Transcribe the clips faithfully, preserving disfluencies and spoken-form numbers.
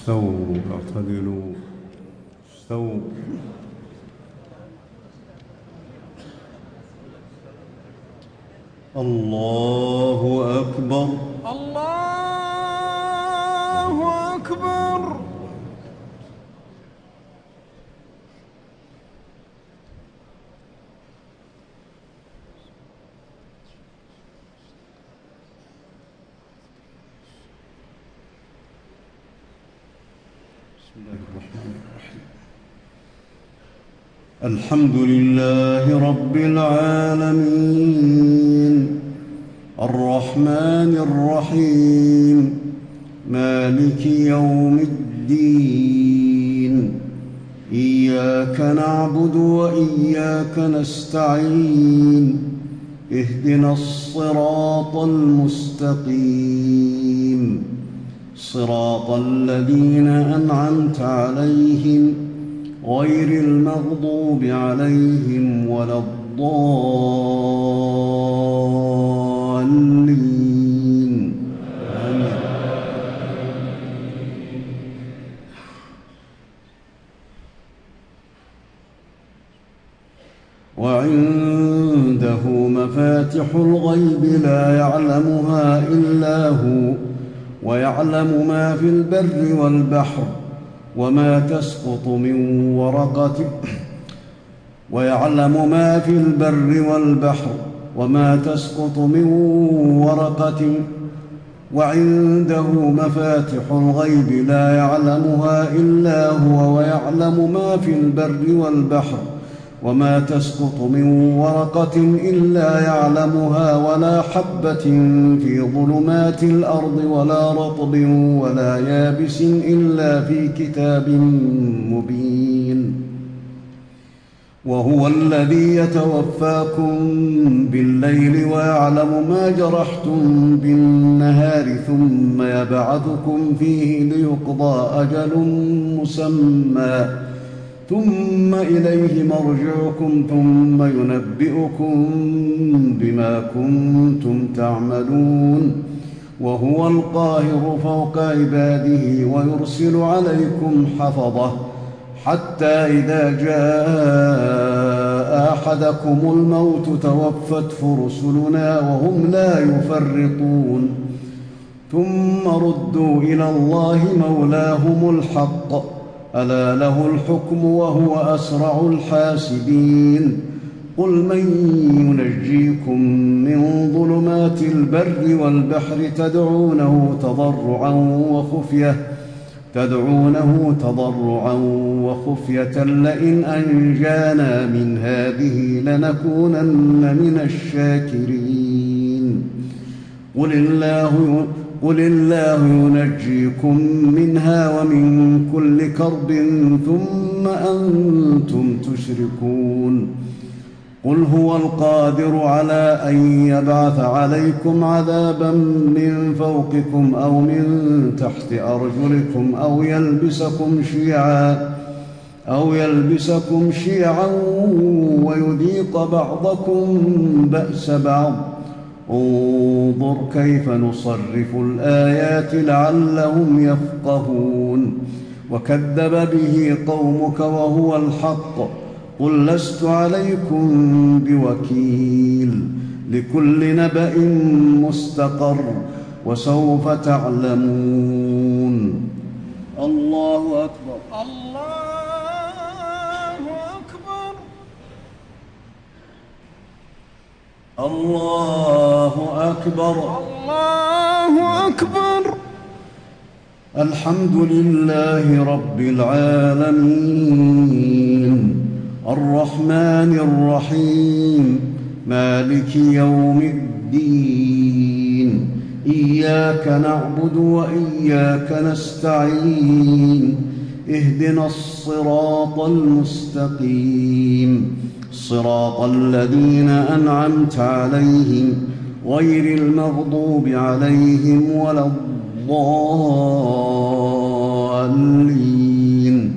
استووا اعتدلوا استووا. الله أكبر الله أكبر. بسم الله الرحمن الرحيم. الحمد لله رب العالمين الرحمن الرحيم مالك يوم الدين إياك نعبد وإياك نستعين اهدنا الصراط المستقيم صراط الذين أنعمت عليهم غير المغضوب عليهم ولا الضالين آمين. وعنده مفاتح الغيب لا يعلمها إلا هو ويعلم ما في البر والبحر وما تسقط من ورقة ويعلم ما في البر والبحر وما تسقط من ورقة وعنده مفاتح الغيب لا يعلمها إلا هو ويعلم ما في البر والبحر وما تسقط من ورقة إلا يعلمها ولا حبة في ظلمات الأرض ولا رطب ولا يابس إلا في كتاب مبين. وهو الذي يتوفاكم بالليل ويعلم ما جرحتم بالنهار ثم يبعثكم فيه ليقضى أجل مسمى ثم إليه مرجعكم ثم ينبئكم بما كنتم تعملون. وهو القاهر فوق عباده ويرسل عليكم حفظه حتى إذا جاء أحدكم الموت توفته رسلنا وهم لا يفرطون ثم ردوا إلى الله مولاهم الحق ألا له الحكم وهو أسرع الحاسبين. قل من ينجيكم من ظلمات البر والبحر تدعونه تضرعا وخفية تدعونه تضرعا وخفية لئن أنجانا من هذه لنكونن من الشاكرين. قل الله قل الله ينجيكم منها ومن كل كرب ثم أنتم تشركون. قل هو القادر على أن يبعث عليكم عذابا من فوقكم أو من تحت أرجلكم أو يلبسكم شيعا أو يلبسكم شيعا ويذيق بعضكم بأس بعض. انظر كيف نصرف الآيات لعلهم يفقهون. وكذب به قومك وهو الحق قل لست عليكم بوكيل لكل نبأ مستقر وسوف تعلمون. الله أكبر. الله أكبر. الله أكبر. الحمد لله رب العالمين الرحمن الرحيم مالك يوم الدين إياك نعبد وإياك نستعين اهدنا الصراط المستقيم صراط الذين أنعمت عليهم غير المغضوب عليهم ولا الضالين.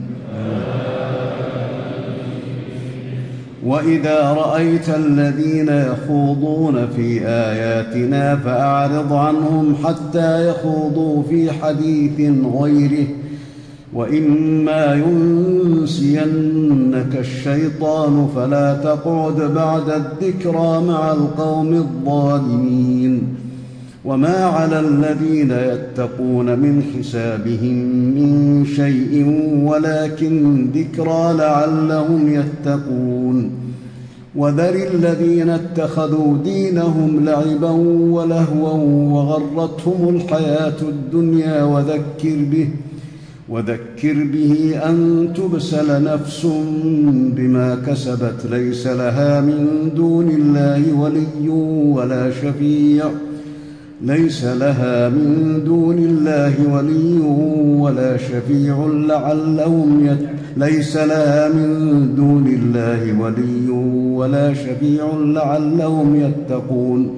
وإذا رأيت الذين يخوضون في آياتنا فأعرض عنهم حتى يخوضوا في حديث غيره وإما ينسينك الشيطان فلا تقعد بعد الذكرى مع القوم الظالمين. وما على الذين يتقون من حسابهم من شيء ولكن ذكرى لعلهم يتقون. وذر الذين اتخذوا دينهم لعبا ولهوا وغرتهم الحياة الدنيا وذكر به وذكر به أن تبسل نفس بما كسبت ليس لها من دون الله ولي ولا شفيع ليس لها من دون الله ولي ولا شفيع لعلهم يت ليس لها من دون الله ولي ولا شفيع لعلهم يتقون.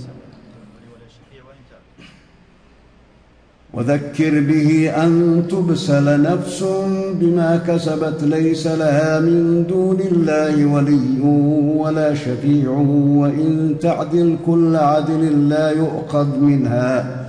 وذكر به أن تبسل نفس بما كسبت ليس لها من دون الله ولي ولا شفيع وإن تعدل كل عدل لا يؤخذ منها.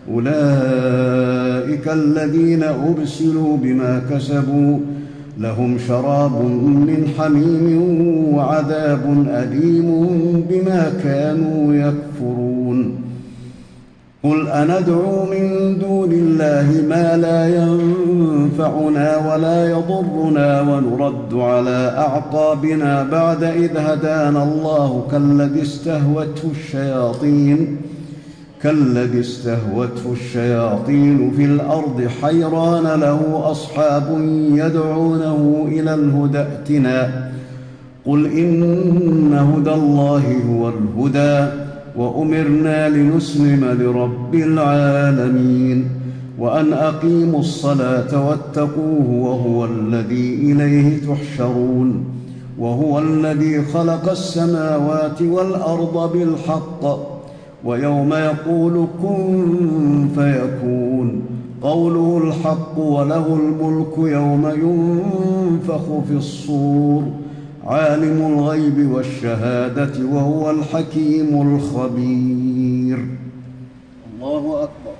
أولئك الذين أبسلوا بما كسبوا لهم شراب من حميم وعذاب أليم بما كانوا يكفرون. قل أندعو من دون الله ما لا ينفعنا ولا يضرنا ونرد على أعقابنا بعد إذ هدانا الله كالذي استهوته الشياطين كالذي استهوته الشياطين في الأرض حيران له أصحاب يدعونه إلى الهدى ائتنا. قل إن هدى الله هو الهدى وأمرنا لنسلم لرب العالمين وأن أقيموا الصلاة واتقوه وهو الذي إليه تحشرون. وهو الذي خلق السماوات والأرض بالحق ويوم يقول كن فيكون قوله الحق وله الملك يوم ينفخ في الصور عالم الغيب والشهادة وهو الحكيم الخبير. الله أكبر.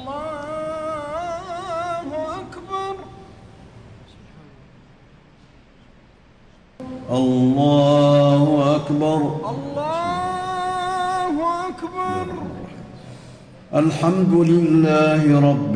الله أكبر. الله أكبر. الله أكبر. الحمد لله رب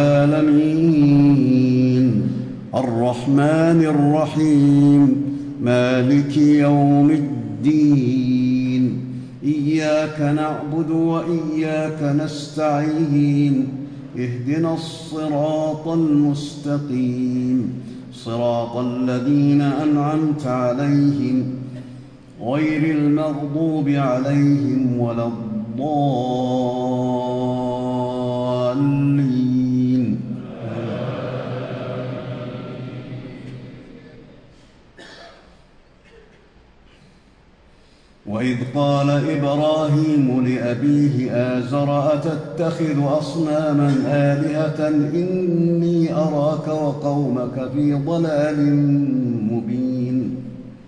العالمين الرحمن الرحيم مالك يوم الدين. إياك نعبد وإياك نستعين. اهدنا الصراط المستقيم صراط الذين أنعمت عليهم غير المغضوب عليهم ولا الضالين. وإذ قال إبراهيم لأبيه آزر أتتخذ أصناما آلهة إني أراك وقومك في ضلال مبين.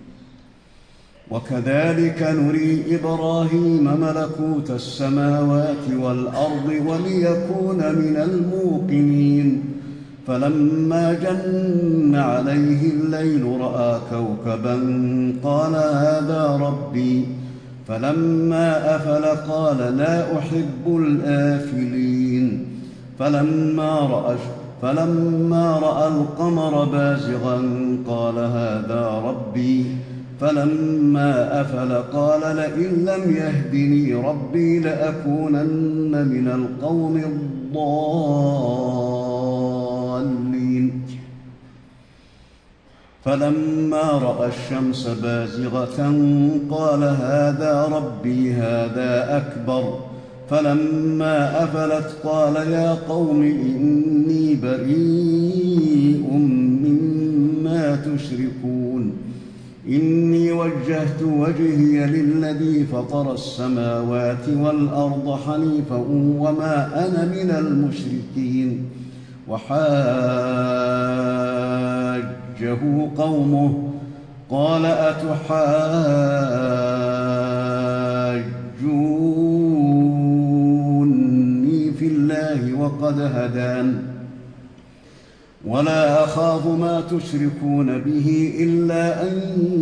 وكذلك نري إبراهيم ملكوت السماوات والأرض وليكون من الموقنين. فلما جن عليه الليل رأى كوكبا قال هذا ربي فلما أفل قال لا أحب الآفلين. فلما رأى, فلما رأى القمر بازغا قال هذا ربي فلما أفل قال لئن لم يهدني ربي لأكونن من القوم الضالين. فلما رأى الشمس بازغة قال هذا ربي هذا أكبر. فلما أفلت قال يا قوم إني بريء مما تشركون. إني وجهت وجهي للذي فطر السماوات والأرض حنيفا وما أنا من المشركين. وحاجه قومه قال أتحاجوني في الله وقد هدان ولا أخاف ما تشركون به إلا أن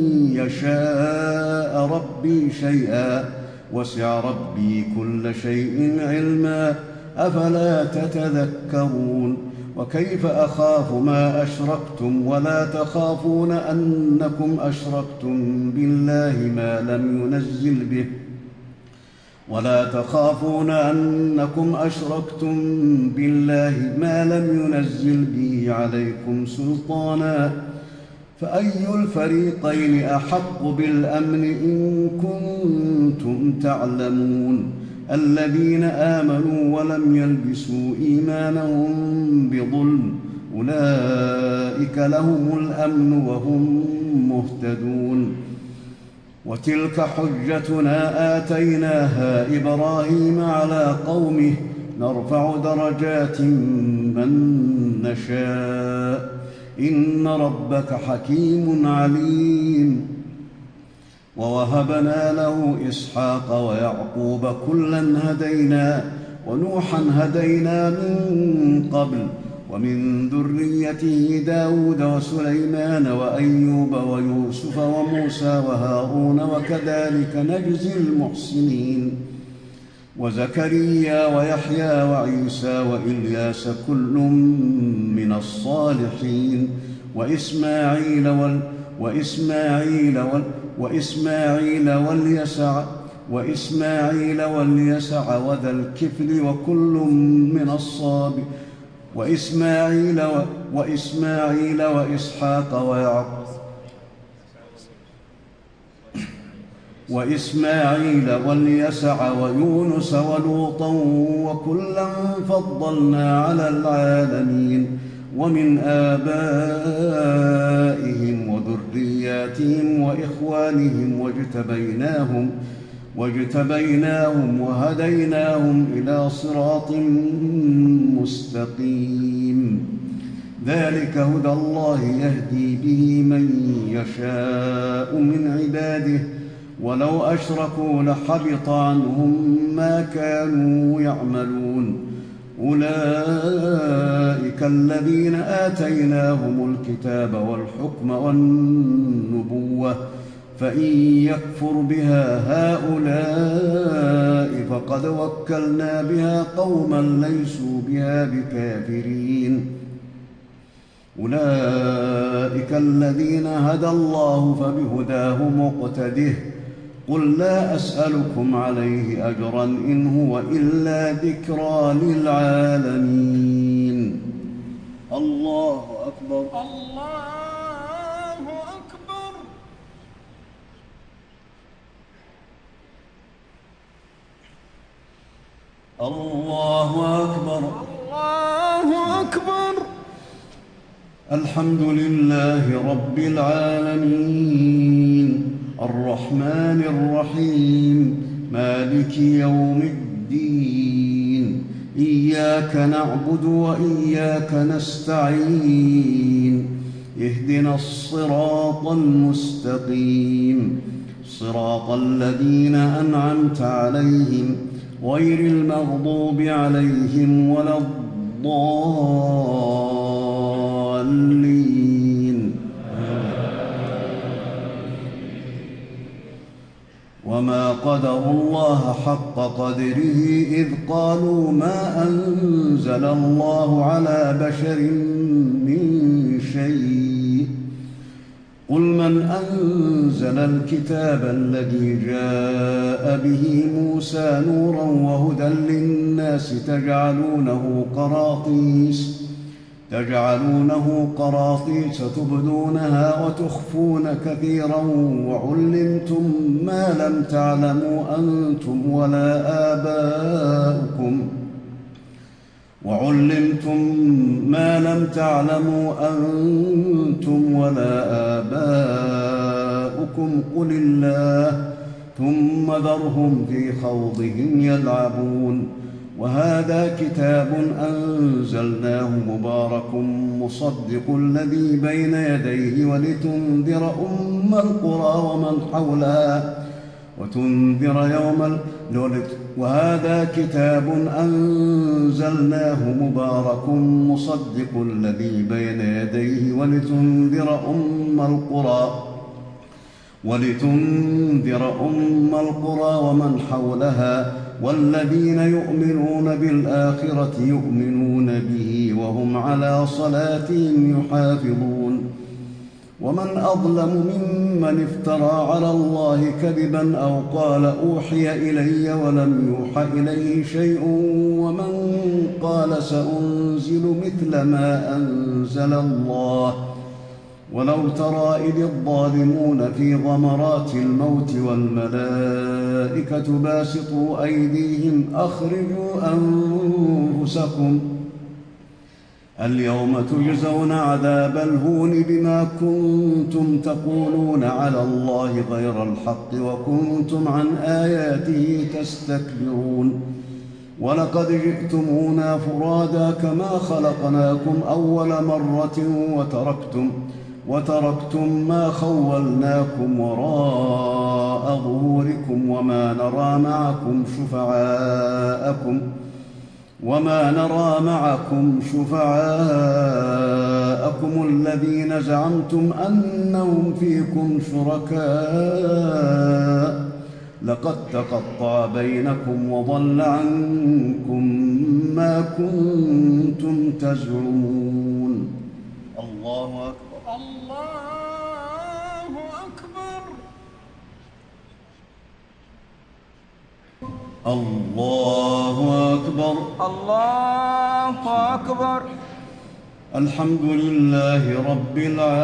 يشاء ربي شيئا وسع ربي كل شيء علما أفلا تتذكرون وكيف أخاف ما أشركتم ولا تخافون أنكم أشركتم بالله ما لم ينزل به ولا تخافون أنكم أشركتم بالله ما لم ينزل به عليكم سلطانا فأي الفريقين أحق بالأمن إن كنتم تعلمون الذين آمنوا ولم يلبسوا إيمانهم بظلم أولئك لهم الأمن وهم مهتدون وتلك حجتنا آتيناها إبراهيم على قومه نرفع درجات من نشاء إن ربك حكيم عليم ووهبنا له إسحاق ويعقوب كلا هدينا ونوحا هدينا من قبل ومن ذريته داود وسليمان وأيوب ويوسف وموسى وهارون وكذلك نجزي المحسنين وزكريا ويحيى وعيسى وإلياس كل من الصالحين وإسماعيل وال وإسماعيل وال وإسماعيل واليسع وإسماعيل واليسع وذا الكفل وكل من الصابرين وإسماعيل, و... وإسماعيل وإسحاق ويعقوب وإسماعيل واليسع ويونس ولوطا وكلا فضلنا على العالمين ومن آبائهم وذرياتهم وإخوانهم واجتبيناهم واجتبيناهم وهديناهم إلى صراط مستقيم ذلك هدى الله يهدي به من يشاء من عباده ولو أشركوا لحبط عنهم ما كانوا يعملون أولئك الذين آتيناهم الكتاب والحكم والنبوة فإن يكفر بها هؤلاء فقد وكلنا بها قوما ليسوا بها بكافرين أولئك الذين هدى الله فبهداه مقتده قل لا أسألكم عليه أجرا إن هو إلا ذكرى للعالمين الله أكبر الله أكبر الله أكبر الله أكبر الحمد لله رب العالمين الرحمن الرحيم مالك يوم الدين إياك نعبد وإياك نستعين اهدنا الصراط المستقيم صراط الذين أنعمت عليهم غير المغضوب عليهم ولا الضالين وما قدروا الله حق قدره إذ قالوا ما أنزل الله على بشر من شيء قل من أنزل الكتاب الذي جاء به موسى نورا وهدى للناس تجعلونه قراطيس تجعلونه قراطيس تبدونها وتخفون كثيرا وعلمتم ما لم تعلموا أنتم ولا آباؤكم وعلمتم ما لم تعلموا أنتم ولا آباؤكم قل الله ثم ذرهم في خوضهم يلعبون وهذا كتاب أنزلناه مبارك مصدق الذي بين يديه ولتنذر أم القرى ومن حولها وتنذر يوم الولد. وهذا كتاب أنزلناه مبارك مصدق الذي بين يديه ولتنذر أم القرى ولتنذر أم القرى ومن حولها والذين يؤمنون بالآخرة يؤمنون به وهم على صلاتهم يحافظون. ومن أظلم ممن افترى على الله كذبا أو قال أوحي إلي ولم يوحى إليه شيء ومن قال سأنزل مثل ما أنزل الله. ولو ترى إذ الظالمون في غمرات الموت والملائكة باسطوا أيديهم أخرجوا أنفسكم اليوم تجزون عذاب الهون بما كنتم تقولون على الله غير الحق وكنتم عن آياته تستكبرون. ولقد جئتمونا فرادا كما خلقناكم أول مرة وتركتم وتركتم ما خولناكم وراء ظهوركم وما نرى معكم شفعاءكم وما نرى معكم شفعاءكم الذين زعمتم أنهم فيكم شركاء لقد تقطع بينكم وضل عنكم ما كنتم تزعمون. الله أكبر. الله أكبر. الله أكبر. الله أكبر. الحمد لله رب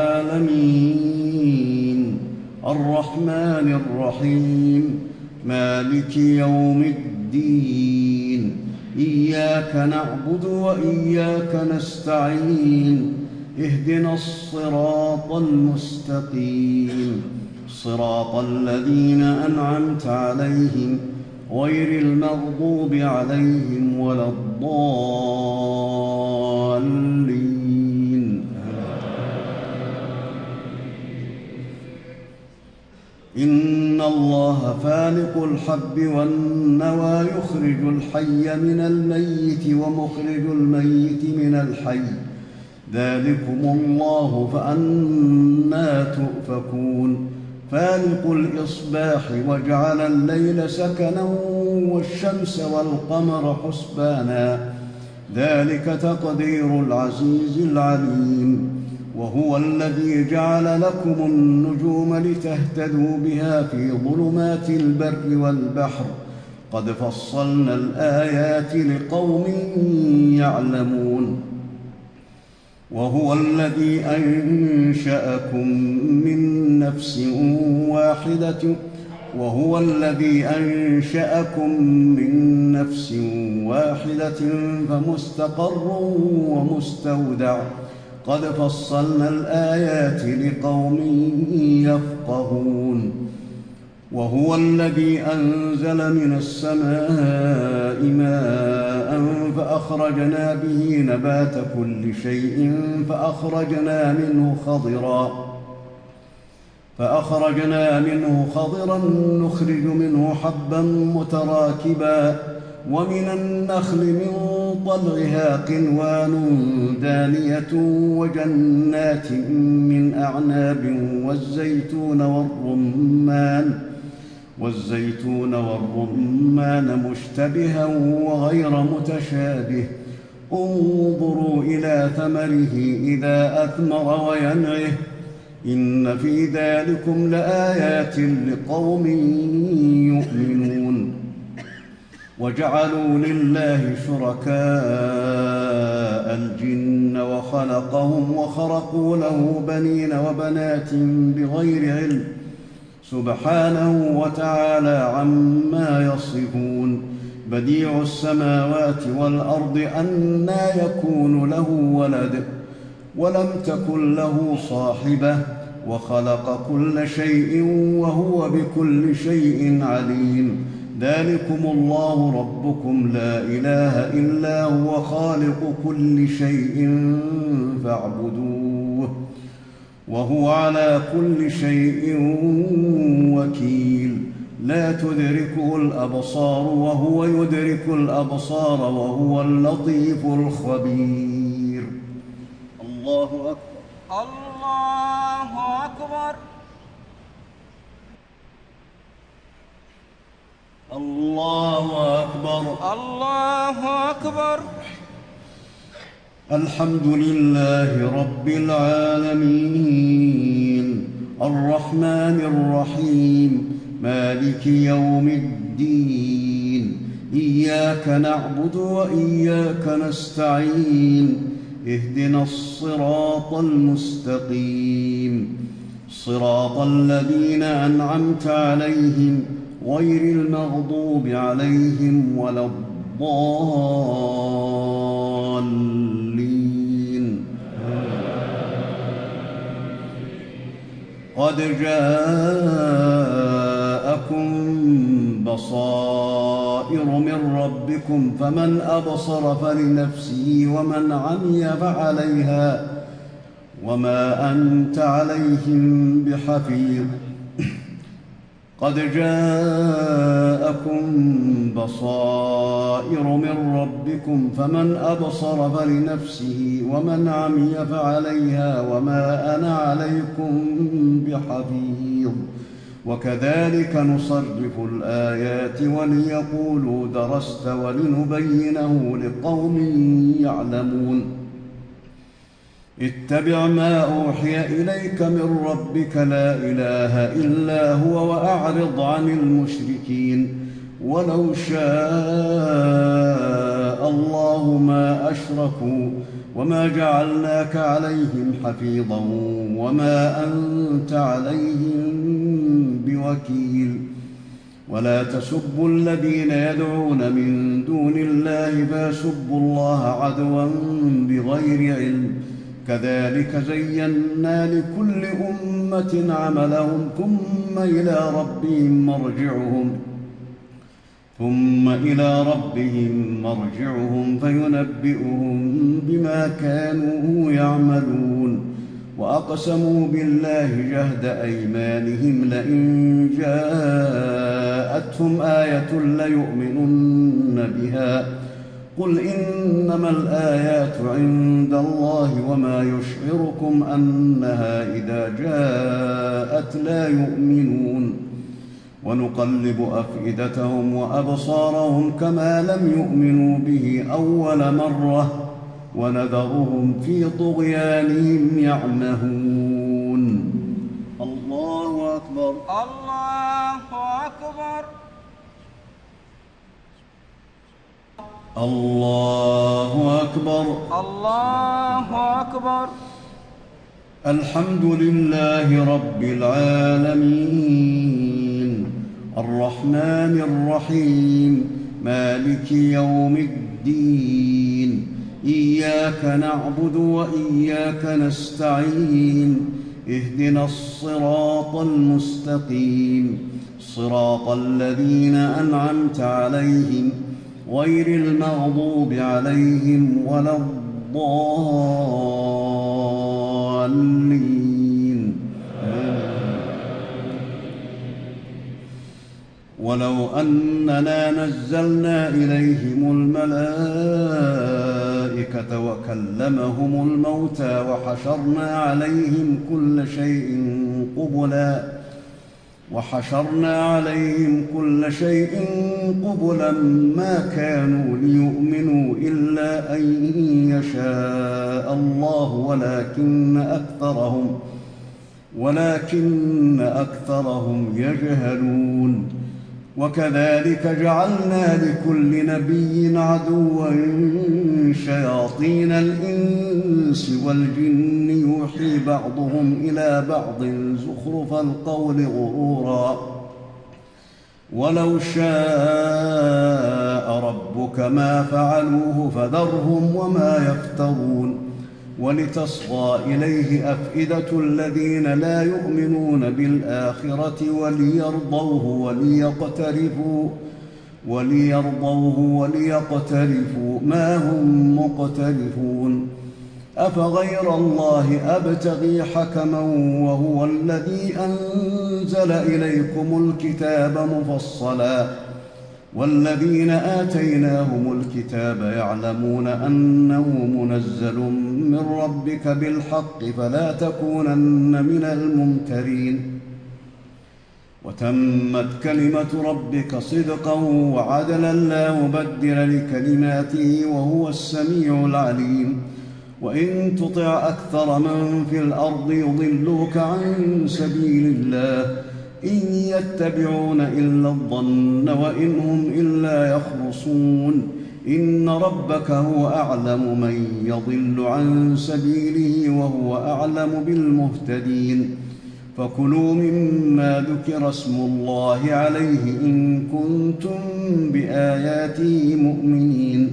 العالمين الرحمن الرحيم مالك يوم الدين إياك نعبد وإياك نستعين اهدنا الصراط المستقيم صراط الذين أنعمت عليهم غير المغضوب عليهم ولا الضالين. إن الله فالق الحب والنوى يخرج الحي من الميت ومخرج الميت من الحي ذلكم الله فأنى تؤفكون. فالق الإصباح وجعل الليل سكنا والشمس والقمر حسبانا ذلك تقدير العزيز العليم. وهو الذي جعل لكم النجوم لتهتدوا بها في ظلمات البر والبحر قد فصلنا الآيات لقوم يعلمون. وهو الذي أنشأكم من نفس واحدة وهو الذي أنشأكم من نفس واحدة فمستقر ومستودع قد فصلنا الآيات لقوم يفقهون. وهو الذي أنزل من السماء ماء فأخرجنا به نبات كل شيء فأخرجنا منه خضرا فأخرجنا منه خضرا نخرج منه حبا متراكبا ومن النخل من طلعها قنوان دانية وجنات من أعناب والزيتون والرمان والزيتون والرمان مشتبها وغير متشابه انظروا إلى ثمره إذا أثمر وينعه إن في ذلكم لآيات لقوم يؤمنون. وجعلوا لله شركاء الجن وخلقهم وخرقوا له بنين وبنات بغير علم سبحانه وتعالى عما يصفون. بديع السماوات والأرض أنى يكون له ولد ولم تكن له صاحبة وخلق كل شيء وهو بكل شيء عليم. ذلكم الله ربكم لا إله إلا هو خالق كل شيء فاعبدوه وهو على كل شيء وكيل. لا تدركه الأبصار وهو يدرك الأبصار وهو اللطيف الخبير. الله أكبر. الله أكبر. الله أكبر. الله أكبر. الحمد لله رب العالمين الرحمن الرحيم مالك يوم الدين إياك نعبد وإياك نستعين اهدنا الصراط المستقيم صراط الذين أنعمت عليهم غير المغضوب عليهم ولا الضالين. قد جاءكم بصائر من ربكم فمن أبصر فلنفسه ومن عمي فعليها وما أنت عليهم بحفيظ. قد جاءكم بصائر من ربكم فمن أبصر فلنفسه ومن عمي فعليها وما أنا عليكم بحفيظ. وكذلك نصرف الآيات وليقولوا درست ولنبينه لقوم يعلمون. اتبع ما أوحي إليك من ربك لا إله إلا هو وأعرض عن المشركين ولو شاء الله ما أشركوا وما جعلناك عليهم حفيظا وما أنت عليهم بوكيل. ولا تسبوا الذين يدعون من دون الله فيسبوا الله عدوا بغير علم كذلك زينا لكل أمة عملهم ثم إلى ربهم مرجعهم ثم إلى ربهم مرجعهم فينبئهم بما كانوا يعملون. وأقسموا بالله جهد أيمانهم لئن جاءتهم آية ليؤمنن بها قل إنما الآيات عند الله وما يشعركم أنها إذا جاءت لا يؤمنون. ونقلب أفئدتهم وأبصارهم كما لم يؤمنوا به أول مرة ونذرهم في طغيانهم يعمهون. الله أكبر. الله أكبر. الله أكبر. الله أكبر. الحمد لله رب العالمين الرحمن الرحيم مالك يوم الدين إياك نعبد وإياك نستعين اهدنا الصراط المستقيم صراط الذين أنعمت عليهم غير المغضوب عليهم ولا الضالين. ولو أننا نزلنا إليهم الملائكة وكلمهم الموتى وحشرنا عليهم كل شيء قبلا وحشرنا عليهم كل شيء قبلا ما كانوا ليؤمنوا إلا أن يشاء الله ولكن أكثرهم ولكن أكثرهم يجهلون. وكذلك جعلنا لكل نبي عدوا شياطين الإنس والجن يوحي بعضهم إلى بعض زخرف القول غرورا ولو شاء ربك ما فعلوه فذرهم وما يفترون. ولتصغى إليه أفئدة الذين لا يؤمنون بالآخرة وليرضوه وليقترفوا وليرضوه وليقترفوا ما هم مقترفون. أفغير الله أبتغي حكما وهو الذي أنزل إليكم الكتاب مفصلا والذين آتيناهم الكتاب يعلمون أنه منزل من ربك بالحق فلا تكونن من الممترين وتمت كلمة ربك صدقا وعدلا لا مبدل لكلماته وهو السميع العليم وإن تطع أكثر من في الأرض يضلوك عن سبيل الله إن يتبعون إلا الظن وإن هم إلا يخرصون إن ربك هو أعلم من يضل عن سبيله وهو أعلم بالمهتدين فكلوا مما ذكر اسم الله عليه إن كنتم بآياته مؤمنين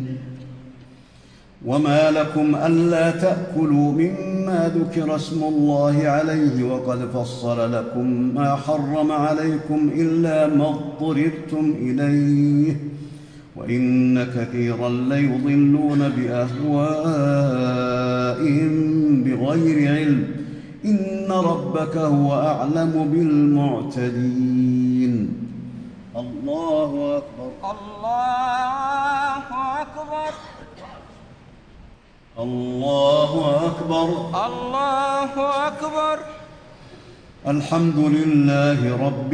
وما لكم ألا تأكلوا مما ذكر اسم الله عليه وقد فصل لكم ما حرم عليكم إلا ما اضطررتم إليه وإن كثيرا ليضلون بأهوائهم بغير علم إن ربك هو أعلم بالمعتدين الله أكبر الله أكبر الله أكبر الله أكبر الحمد لله رب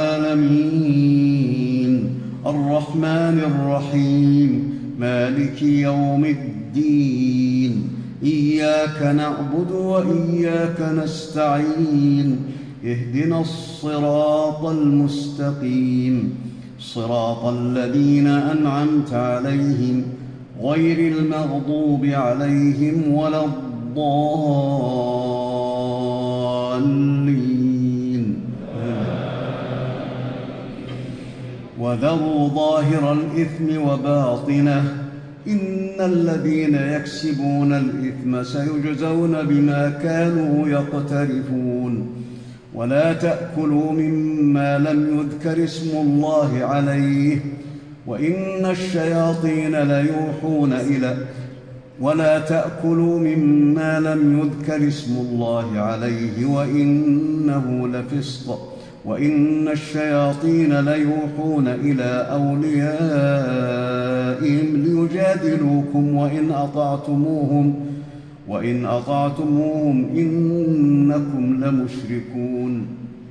العالمين الرحمن الرحيم مالك يوم الدين إياك نعبد وإياك نستعين اهدنا الصراط المستقيم صراط الذين أنعمت عليهم غير المغضوب عليهم ولا الضالين وذروا ظاهر الإثم وباطنه إن الذين يكسبون الإثم سيجزون بما كانوا يقترفون ولا تأكلوا مما لم يذكر اسم الله عليه وإن الشياطين ليوحون إلى ولا تأكلوا مما لم يذكر اسم الله عليه وإنه لفسق وإن الشياطين ليوحون إلى أوليائهم ليجادلوكم وإن أطعتموهم وإن أطعتموهم إنكم لمشركون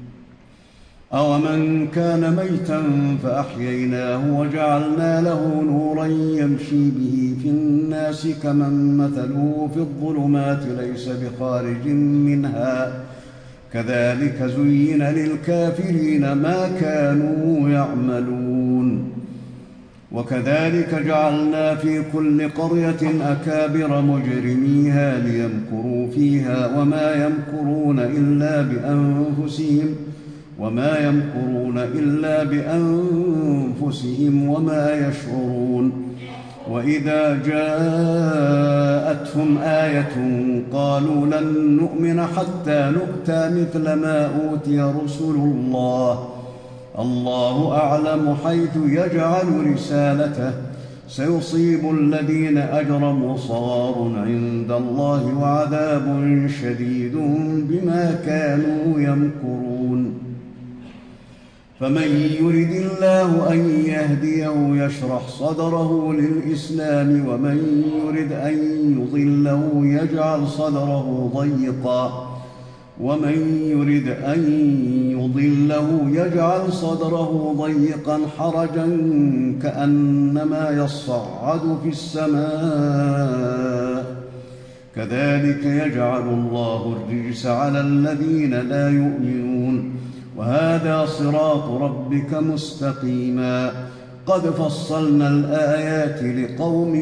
أومن كان ميتا فأحييناه وجعلنا له نورا يمشي به في الناس كمن مثله في الظلمات ليس بخارج منها كذلك زين للكافرين ما كانوا يعملون وكذلك جعلنا في كل قرية أكابر مجرميها ليمكروا فيها وما يمكرون إلا بأنفسهم وما يمكرون إلا بأنفسهم وما يشعرون وإذا جاءتهم آية قالوا لن نؤمن حتى نؤتى مثل ما أوتي رسل الله الله أعلم حيث يجعل رسالته سيصيب الذين أجرموا صغار عند الله وعذاب شديد بما كانوا يمكرون فمن يرد الله أن يهديه يشرح صدره للإسلام ومن يرد أن يضله يجعل صدره ضيقا ومن يرد أن يضله يجعل صدره ضيقا حرجا كأنما يصعد في السماء كذلك يجعل الله الرجس على الذين لا يؤمنون وهذا صراط ربك مستقيما قد فصلنا الآيات لقوم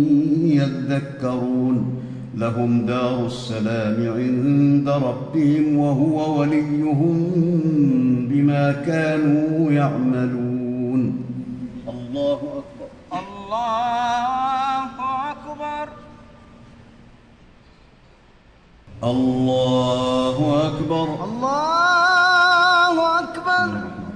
يذكرون لهم دار السلام عند ربهم وهو وليهم بما كانوا يعملون الله أكبر الله أكبر الله أكبر الله أكبر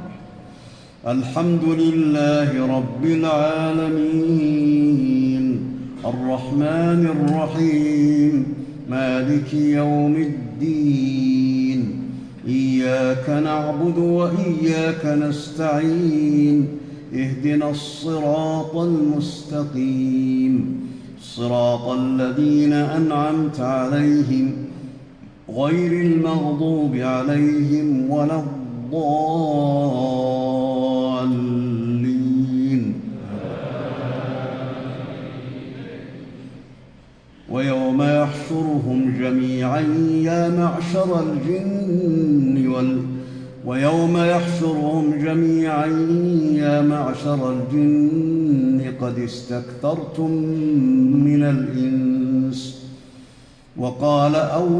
الحمد لله رب العالمين الرحمن الرحيم مالك يوم الدين إياك نعبد وإياك نستعين اهدنا الصراط المستقيم صراط الذين أنعمت عليهم غير المغضوب عليهم ولا الضالين. ويوم يحشرهم جميعا يا معشر الجن وال ويوم يحشرهم جميعا يا معشر الجن قد استكثرتم من الإنس وقال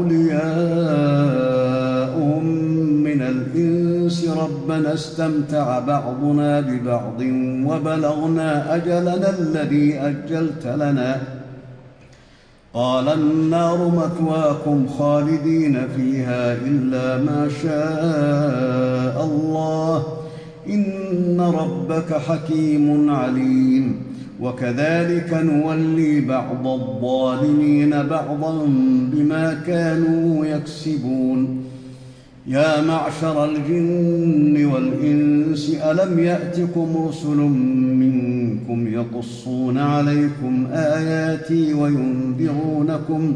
أولياؤهم من الإنس ربنا استمتع بعضنا ببعض وبلغنا أجلنا الذي أجلت لنا قال النار مثواكم خالدين فيها إلا ما شاء الله إن ربك حكيم عليم. وكذلك نولي بعض الظالمين بعضا بما كانوا يكسبون. يا معشر الجن والإنس ألم يأتكم رسل منكم يقصون عليكم آياتي وينذرونكم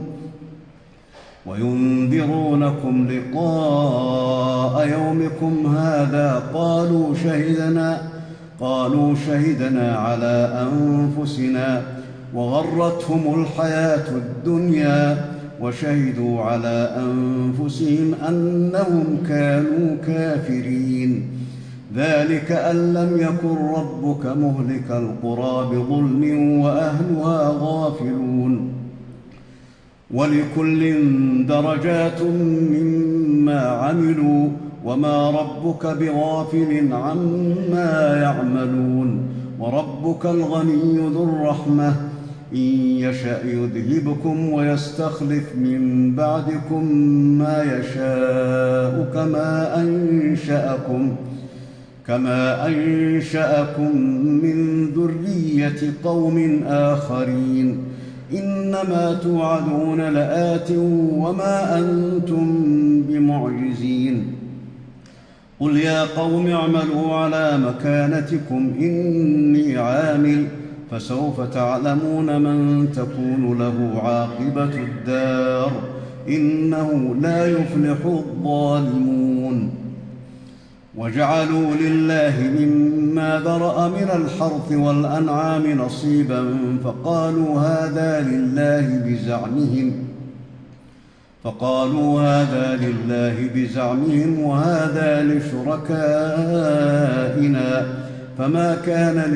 وينذرونكم لقاء يومكم هذا قالوا شهدنا قالوا شهدنا على أنفسنا وغرتهم الحياة الدنيا وشهدوا على أنفسهم أنهم كانوا كافرين. ذلك أن لم يكن ربك مهلك القرى بظلم وأهلها غافلون. ولكل درجات مما عملوا وما ربك بغافل عما يعملون. وربك الغني ذو الرحمة إن يشأ يذهبكم ويستخلف من بعدكم ما يشاء كما أنشأكم كما أنشأكم من ذرية قوم آخرين. إنما توعدون لآت وما أنتم بمعجزين. قل يا قوم اعملوا على مكانتكم إني عامل فسوف تعلمون من تكون له عاقبة الدار إنه لا يفلح الظالمون. وجعلوا لله مما ذرأ من الحرث والأنعام نصيبا فقالوا هذا لله بزعمهم فقالوا هذا لله بزعمهم وهذا لشركائنا فما كان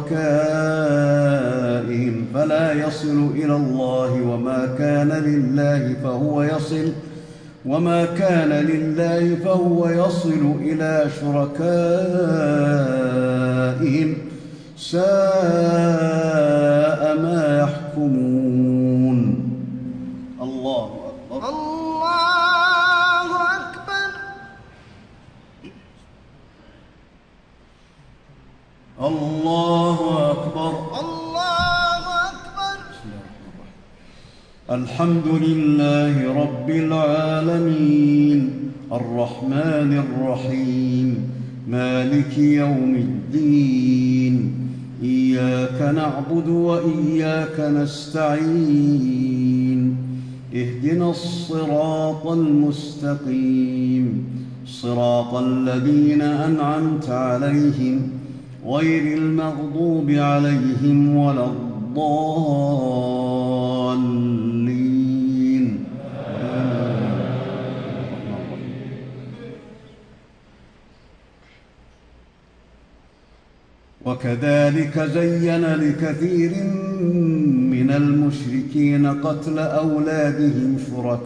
لشركائهم فلا يصل إلى الله وما كان لله فهو يصل وما كان لله فهو يصل إلى شركائهم ساء ما يحكمون. الله أكبر. الله أكبر. الله أكبر. الله أكبر. الحمد لله رب العالمين الرحمن الرحيم مالك يوم الدين إياك نعبد وإياك نستعين اهدنا الصراط المستقيم صراط الذين أنعمت عليهم غير المغضوب عليهم ولا الضالين. وكذلك زين لكثير من المشركين قتل أولادهم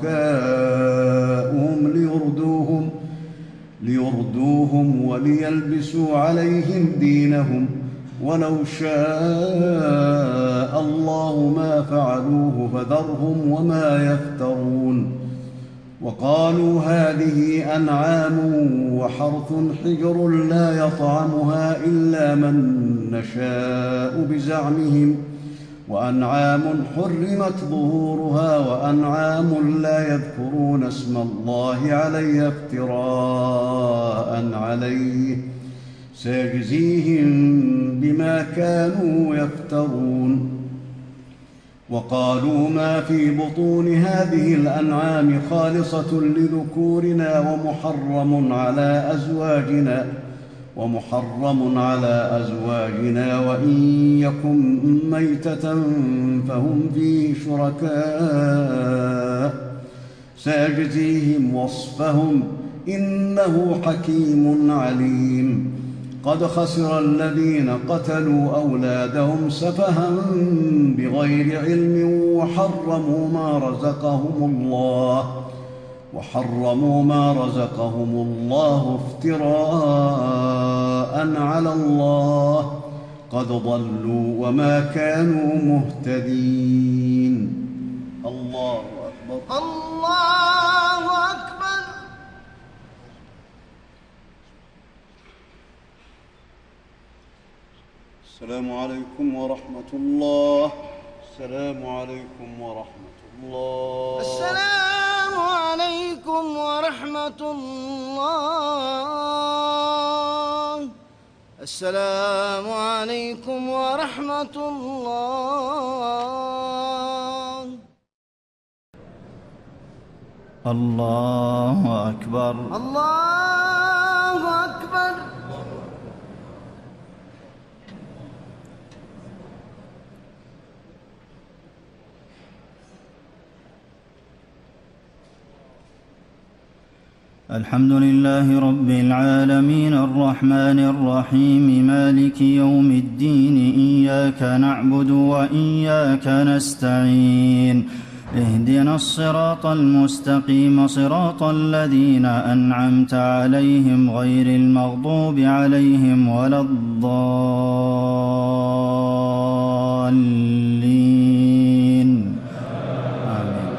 شركاؤهم ليردوهم ليردوهم وليلبسوا عليهم دينهم ولو شاء الله ما فعلوه فذرهم وما يفترون. وقالوا هذه أنعام وحرث حجر لا يطعمها إلا من نشاء بزعمهم وأنعام حرمت ظهورها وأنعام لا يذكرون اسم الله عليها افتراء عليه سيجزيهم بما كانوا يفترون. وقالوا ما في بطون هذه الأنعام خالصة لذكورنا ومحرم على أزواجنا ومحرم على أزواجنا وإن يكن ميتة فهم فيه شركاء سيجزيهم وصفهم إنه حكيم عليم. قد خسر الذين قتلوا أولادهم سفها بغير علم وحرموا ما رزقهم الله وحرموا ما رزقهم الله افتراء على الله قد ضلوا وما كانوا مهتدين. الله أكبر. الله أكبر. السلام عليكم ورحمة الله. السلام عليكم ورحمة الله. السلام عليكم ورحمة الله. السلام عليكم ورحمة الله. الله أكبر. الله أكبر. الحمد لله رب العالمين الرحمن الرحيم مالك يوم الدين إياك نعبد وإياك نستعين اهدنا الصراط المستقيم صراط الذين أنعمت عليهم غير المغضوب عليهم ولا الضالين آمين.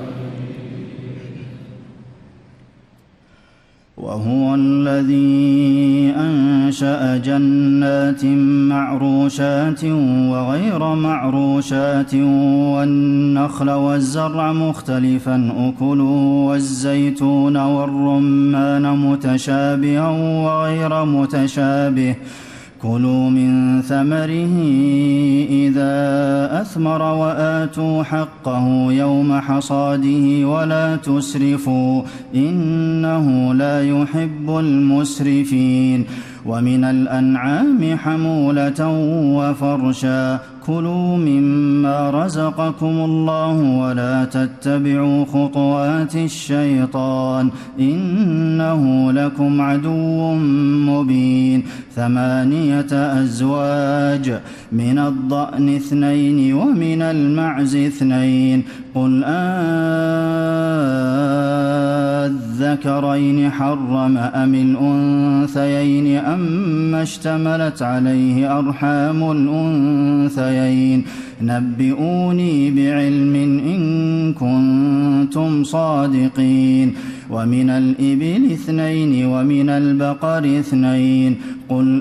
وهو الذي أنشأ جنات معروشات وغير معروشات والنخل والزرع مختلفا أكله والزيتون والرمان متشابها وغير متشابه كلوا من ثمره إذا أثمر وآتوا حقه يوم حصاده ولا تسرفوا إنه لا يحب المسرفين. ومن الأنعام حمولة وفرشا كلوا مما رزقكم الله ولا تتبعوا خطوات الشيطان إنه لكم عدو مبين. ثمانية أزواج من الضأن اثنين ومن المعز اثنين قل أذكرين حرم أم الأنثيين أما اشتملت عليه أرحام الأنثيين نبئوني بعلم إن كنتم صادقين. ومن الإبل اثنين ومن البقر اثنين قل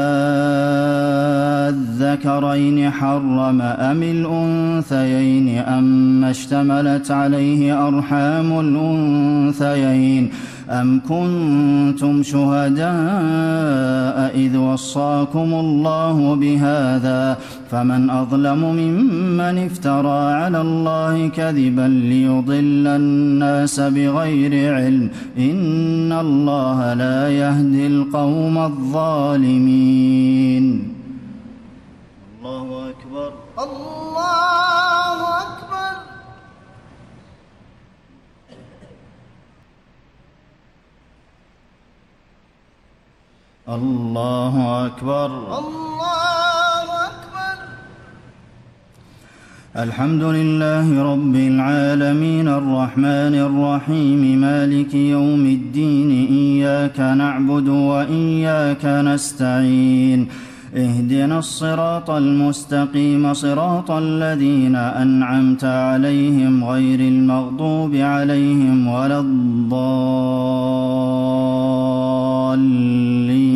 أذكرين حرم أم الأنثيين أما اشتملت عليه أرحام الأنثيين أم كنتم شهداء إذ وصاكم الله بهذا فمن أظلم ممن افترى على الله كذبا ليضل الناس بغير علم إن الله لا يهدي القوم الظالمين. الله أكبر. الله أكبر. الله أكبر. الله أكبر. الحمد لله رب العالمين الرحمن الرحيم مالك يوم الدين إياك نعبد وإياك نستعين اهدنا الصراط المستقيم صراط الذين أنعمت عليهم غير المغضوب عليهم ولا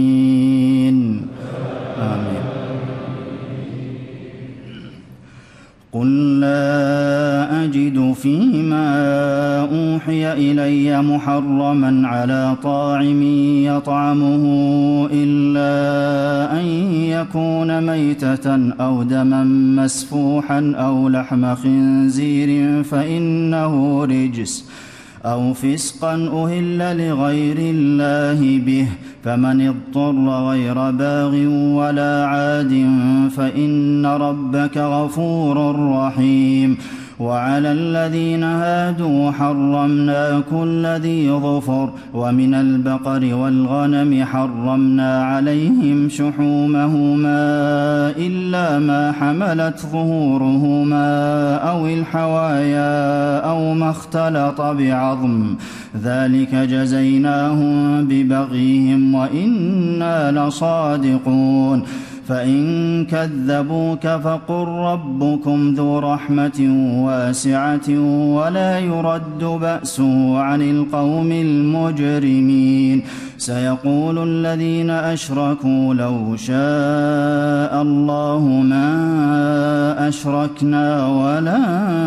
الضالين آمين. قل لا أجد فيما أوحي إلي محرما على طاعم يطعمه إلا أن يكون ميتة أو دما مسفوحا أو لحم خنزير فإنه رجس أو فسقا أهل لغير الله به فمن اضطر غير باغ ولا عاد فإن ربك غفور رحيم وعلى الذين هادوا حرمنا كل ذي ظفر ومن البقر والغنم حرمنا عليهم شحومهما إلا ما حملت ظهورهما أو الحوايا أو ما اختلط بعظم ذلك جزيناهم ببغيهم وإنا لصادقون فإن كذبوك فقل ربكم ذو رحمة واسعة ولا يرد بأسه عن القوم المجرمين سيقول الذين أشركوا لو شاء الله ما أشركنا ولا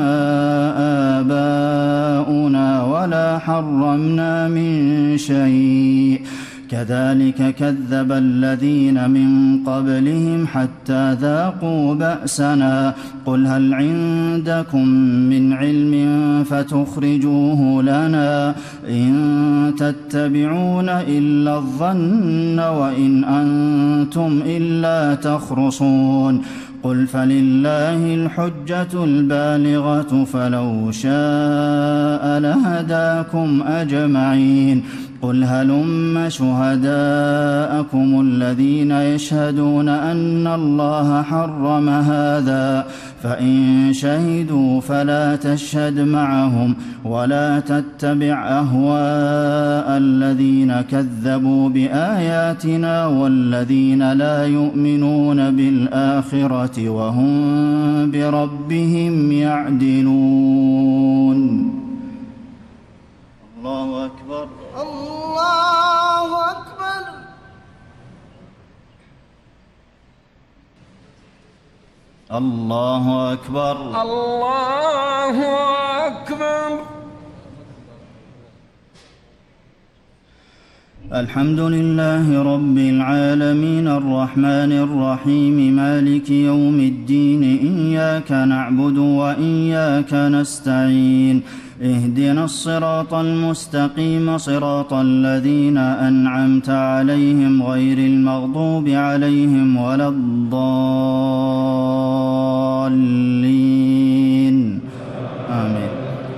آباؤنا ولا حرمنا من شيء كذلك كذب الذين من قبلهم حتى ذاقوا بأسنا قل هل عندكم من علم فتخرجوه لنا إن تتبعون إلا الظن وإن أنتم إلا تخرصون قل فلله الحجة البالغة فلو شاء لهداكم أجمعين قل هلم شهداءكم الذين يشهدون أن الله حرم هذا فإن شهدوا فلا تشهد معهم ولا تتبع أهواء الذين كذبوا بآياتنا والذين لا يؤمنون بالآخرة وهم بربهم يعدلون. الله أكبر. الله أكبر. الله أكبر. الله أكبر. الحمد لله رب العالمين الرحمن الرحيم مالك يوم الدين إياك نعبد وإياك نستعين اهدنا الصراط المستقيم صراط الذين أنعمت عليهم غير المغضوب عليهم ولا الضالين آمين.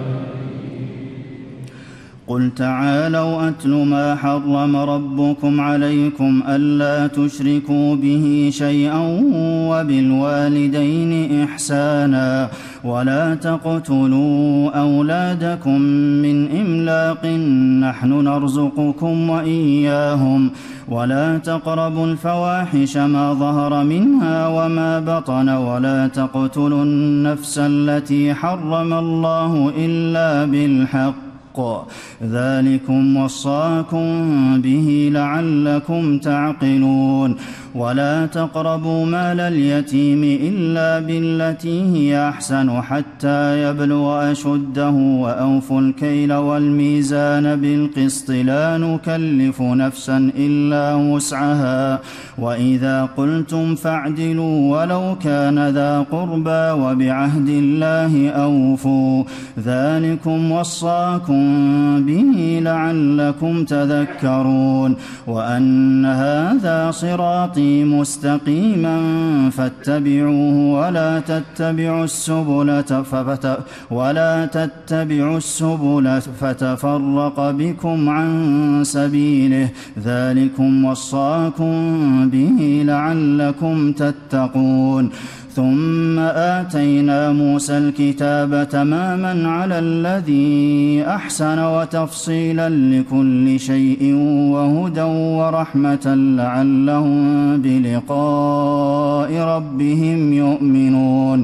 قل تعالوا أتل ما حرم ربكم عليكم ألا تشركوا به شيئا وبالوالدين إحسانا ولا تقتلوا أولادكم من إملاق نحن نرزقكم وإياهم ولا تقربوا الفواحش ما ظهر منها وما بطن ولا تقتلوا النفس التي حرم الله إلا بالحق ذلكم وصاكم به لعلكم تعقلون ولا تقربوا مال اليتيم إلا بالتي هي أحسن حتى يبلغ أشده وأوفوا الكيل والميزان بالقسط لا نكلف نفسا إلا وسعها وإذا قلتم فاعدلوا ولو كان ذا قربى وبعهد الله أوفوا ذلكم وصاكم به لعلكم تذكرون وأن هذا صراطي مستقيما فاتبعوه ولا تتبعوا السبل ففت ولا تتبعوا السبل فتفرق بكم عن سبيله ذلكم وصاكم به لعلكم تتقون ثم آتينا موسى الكتاب تماما على الذي أحسن وتفصيلا لكل شيء وهدى ورحمة لعلهم بلقاء ربهم يؤمنون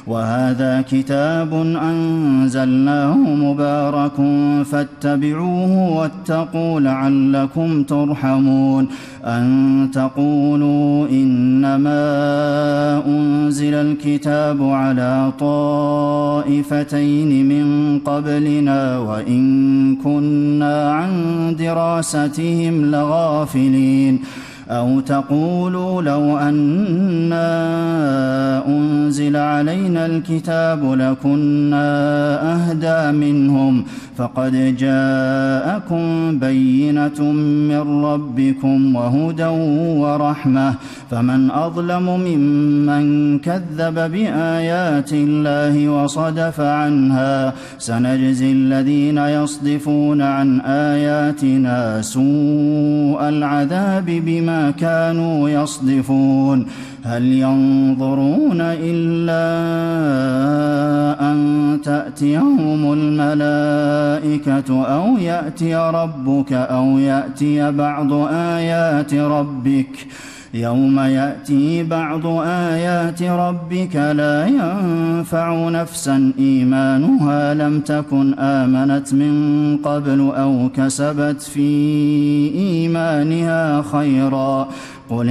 وهذا كتاب أنزلناه مبارك فاتبعوه واتقوا لعلكم ترحمون أن تقولوا إنما أنزل الكتاب على طائفتين من قبلنا وإن كنا عن دراستهم لغافلين أو تقولوا لو أنا أنزل علينا الكتاب لكنا أهدى منهم فقد جاءكم بينة من ربكم وهدى ورحمة فمن أظلم ممن كذب بآيات الله وصدف عنها سنجزي الذين يصدفون عن آياتنا سوء العذاب بما كانوا يصدفون هل ينظرون إلا أن تأتيهم الملائكة أو يأتي ربك أو يأتي بعض آيات ربك يوم يأتي بعض آيات ربك لا ينفع نفسا إيمانها لم تكن آمنت من قبل أو كسبت في إيمانها خيرا قل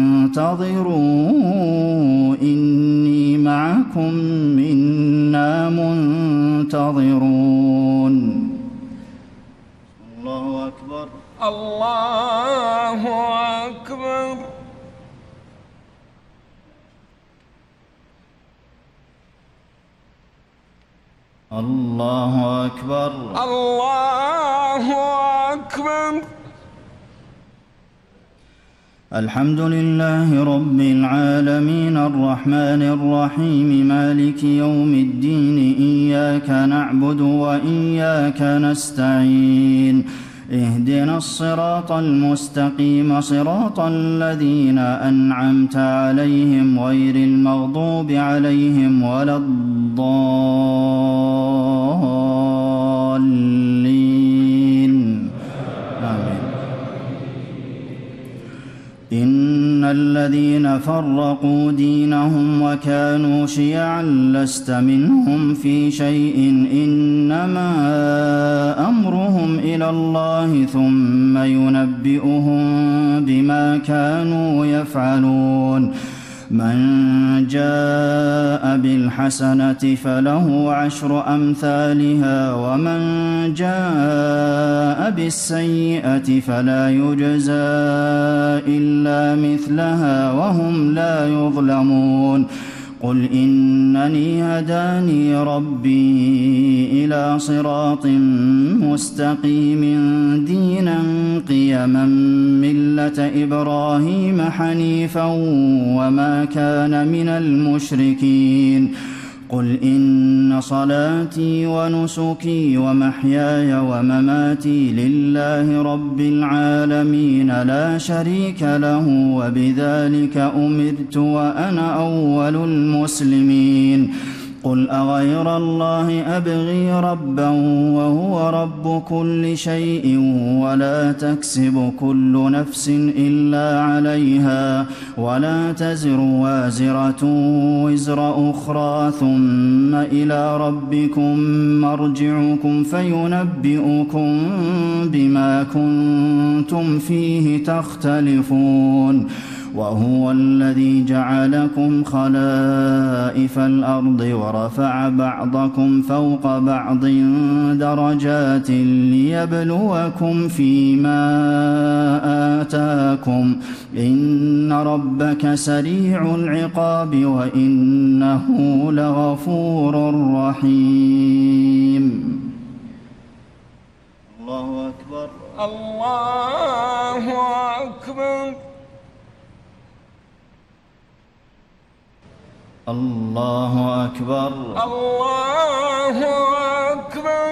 انتظروا إني معكم منا منتظرون. الله أكبر. الله أكبر. الله أكبر. الله أكبر. الحمد لله رب العالمين الرحمن الرحيم مالك يوم الدين إياك نعبد وإياك نستعين اهدنا الصراط المستقيم صراط الذين أنعمت عليهم غير المغضوب عليهم ولا الضالين آمين. إن الذين فرقوا دينهم وكانوا شيعا لست منهم في شيء إنما أمرهم إلى الله ثم ينبئهم بما كانوا يفعلون من جاء بالحسنة فله عشر أمثالها ومن جاء بالسيئة فلا يجزى إلا مثلها وهم لا يظلمون قل إنني هداني ربي إلى صراط مستقيم دينا قيما ملة إبراهيم حنيفا وما كان من المشركين قل إن صلاتي ونسكي ومحياي ومماتي لله رب العالمين لا شريك له وبذلك أمرت وأنا أول المسلمين قل أغير الله أبغي ربا وهو رب كل شيء ولا تكسب كل نفس إلا عليها ولا تزر وازرة وزر أخرى ثم إلى ربكم مرجعكم فينبئكم بما كنتم فيه تختلفون وهو الذي جعلكم خلائف الأرض ورفع بعضكم فوق بعض درجات ليبلوكم فيما آتاكم إن ربك سريع العقاب وإنه لغفور رحيم. الله أكبر. الله أكبر. الله أكبر. الله أكبر.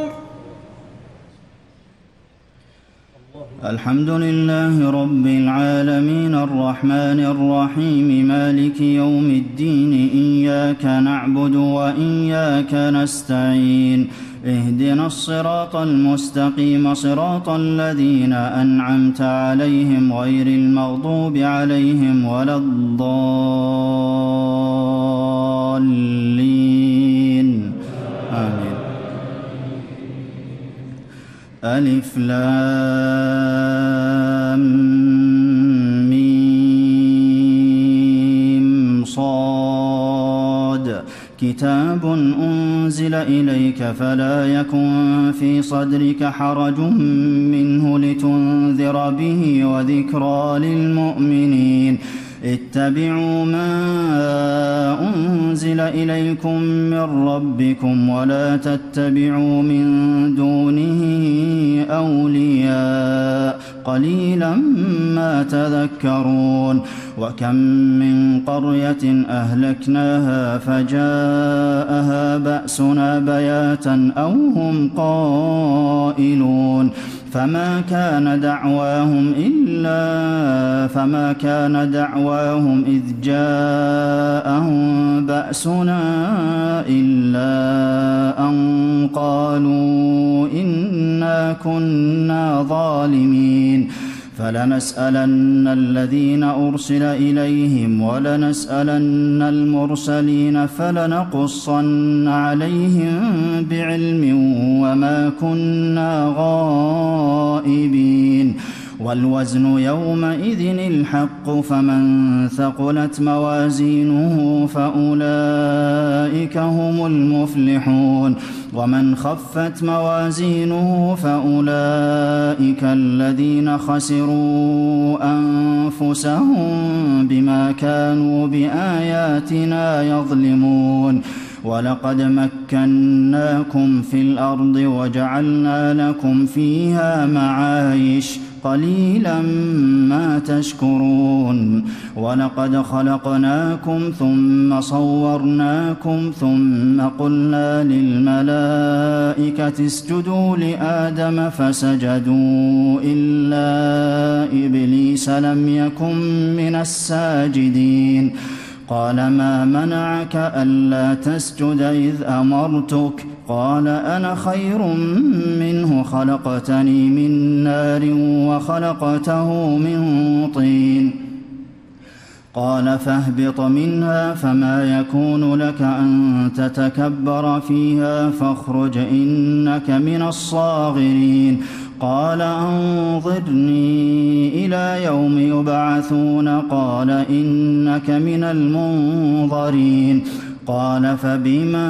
الحمد لله رب العالمين الرحمن الرحيم مالك يوم الدين إياك نعبد وإياك نستعين اهدنا الصراط المستقيم صراط الذين أنعمت عليهم غير المغضوب عليهم ولا الضالين ألف لام ميم صاد كتاب أنزل إليك فلا يكن في صدرك حرج منه لتنذر به وذكرى للمؤمنين اتبعوا ما أنزل إليكم من ربكم ولا تتبعوا من دونه أولياء قليلا ما تذكرون وكم من قرية أهلكناها فجاءها بأسنا بياتا أو هم قائلون فما كان دعواهم إلا فما كان دعواهم إذ جاءهم بأسنا إلا أن قالوا إنا كنا ظالمين فلنسألن الذين أرسل إليهم ولنسألن المرسلين فلنقصن عليهم بعلم وما كنا غائبين والوزن يومئذ الحق فمن ثقلت موازينه فأولئك هم المفلحون ومن خفت موازينه فأولئك الذين خسروا أنفسهم بما كانوا بآياتنا يظلمون ولقد مكناكم في الأرض وجعلنا لكم فيها معايش قليلا ما تشكرون ولقد خلقناكم ثم صورناكم ثم قلنا للملائكة اسجدوا لآدم فسجدوا إلا إبليس لم يكن من الساجدين قال ما منعك ألا تسجد إذ أمرتك قال أنا خير منه خلقتني من نار وخلقته من طين قال فاهبط منها فما يكون لك أن تتكبر فيها فاخرج إنك من الصاغرين قال أنظرني إلى يوم يبعثون قال إنك من المنظرين قال فبما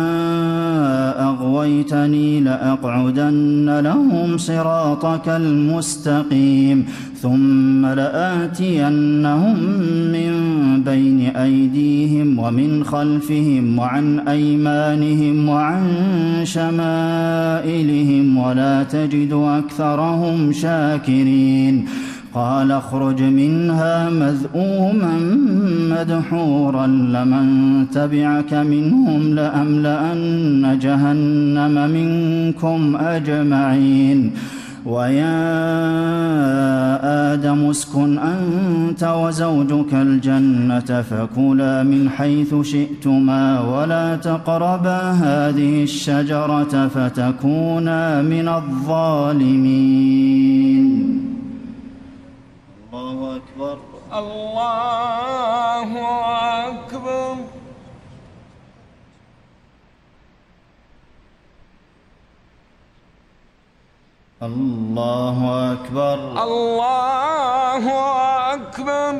أغويتني لأقعدن لهم صراطك المستقيم ثم لآتينهم من بين أيديهم ومن خلفهم وعن أيمانهم وعن شمائلهم ولا تجد أكثرهم شاكرين قال اخرج منها مذءوما مدحورا لمن تبعك منهم لأملأن جهنم منكم أجمعين ويا آدم اسكن أنت وزوجك الجنة فكلا من حيث شئتما ولا تقربا هذه الشجرة فتكونا من الظالمين الله أكبر الله أكبر الله أكبر الله أكبر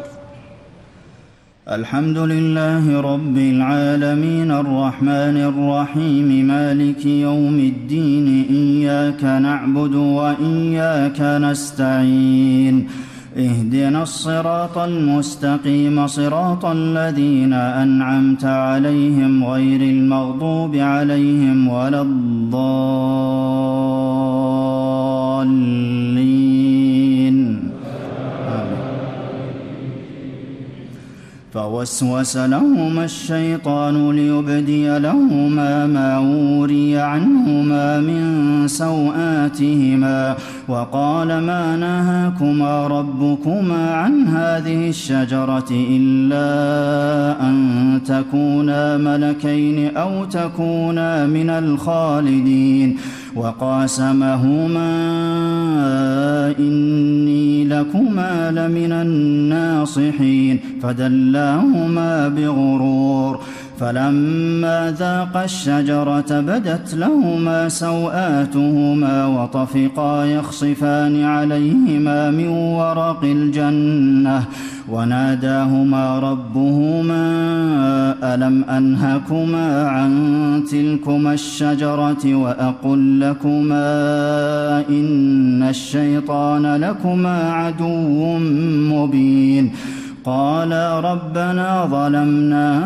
الحمد لله رب العالمين الرحمن الرحيم مالك يوم الدين إياك نعبد وإياك نستعين اهدنا الصراط المستقيم صراط الذين أنعمت عليهم غير المغضوب عليهم ولا الضالين فوسوس لهما الشيطان ليبدي لهما ما وري عنهما من سوآتهما وقال ما نهاكما ربكما عن هذه الشجرة إلا أن تكونا ملكين أو تكونا من الخالدين وقاسمهما إني لكما لمن الناصحين فدلاهما بغرور فلما ذاقا الشجرة بدت لهما سوآتهما وطفقا يخصفان عليهما من ورق الجنة وناداهما ربهما ألم أنهكما عن تلكما الشجرة وأقل لكما إن الشيطان لكما عدو مبين قالا ربنا ظلمنا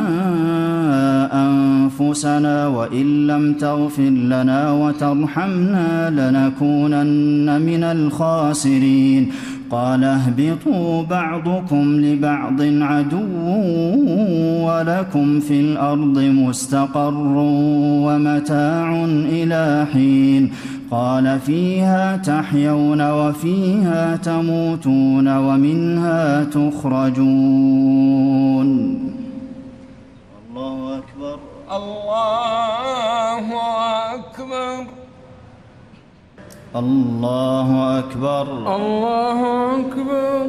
أنفسنا وإن لم تغفر لنا وترحمنا لنكونن من الخاسرين قال اهبطوا بعضكم لبعض عدو ولكم في الأرض مستقر ومتاع إلى حين قال فيها تحيون وفيها تموتون ومنها تخرجون. الله أكبر. الله أكبر. الله أكبر. الله أكبر.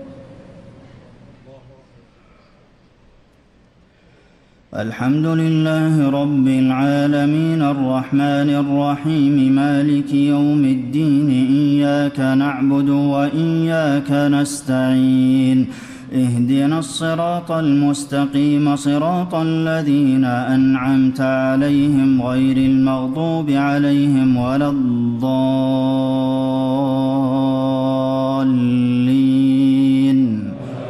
الحمد لله رب العالمين الرحمن الرحيم مالك يوم الدين إياك نعبد وإياك نستعين اهدنا الصراط المستقيم صراط الذين أنعمت عليهم غير المغضوب عليهم ولا الضالين.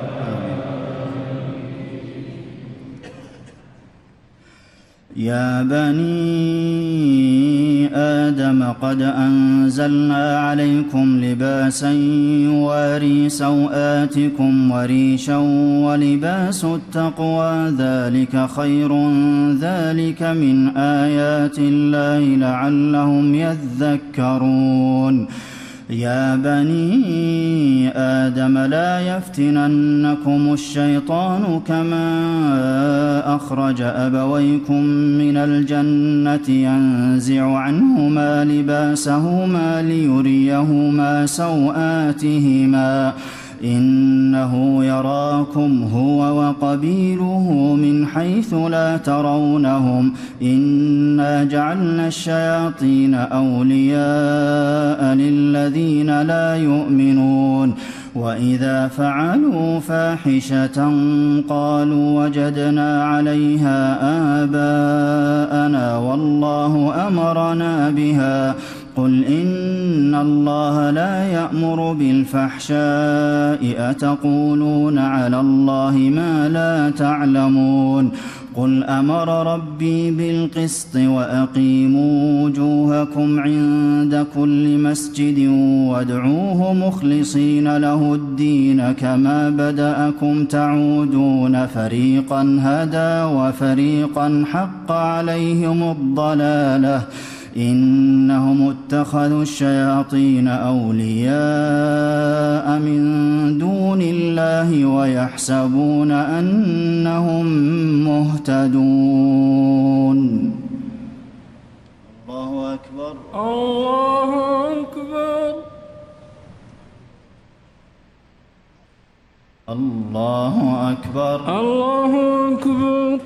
يا بني آدم قد أنزلنا عليكم لباسا يواري سوآتكم وريشا ولباس التقوى ذلك خير ذلك من آيات الله لعلهم يذكرون. يا بني آدم لا يفتننكم الشيطان كما أخرج أبويكم من الجنة ينزع عنهما لباسهما ليريهما سوآتهما إنه يراكم هو وقبيله من حيث لا ترونهم إنا جعلنا الشياطين أولياء للذين لا يؤمنون وإذا فعلوا فاحشة قالوا وجدنا عليها آباءنا والله أمرنا بها قل إن الله لا يأمر بالفحشاء أتقولون على الله ما لا تعلمون قل أمر ربي بالقسط وأقيموا وجوهكم عند كل مسجد وادعوه مخلصين له الدين كما بدأكم تعودون فريقا هدى وفريقا حق عليهم الضلالة إنهم اتخذوا الشياطين أولياء من دون الله ويحسبون أنهم مهتدون. الله أكبر. الله أكبر. الله أكبر. الله أكبر.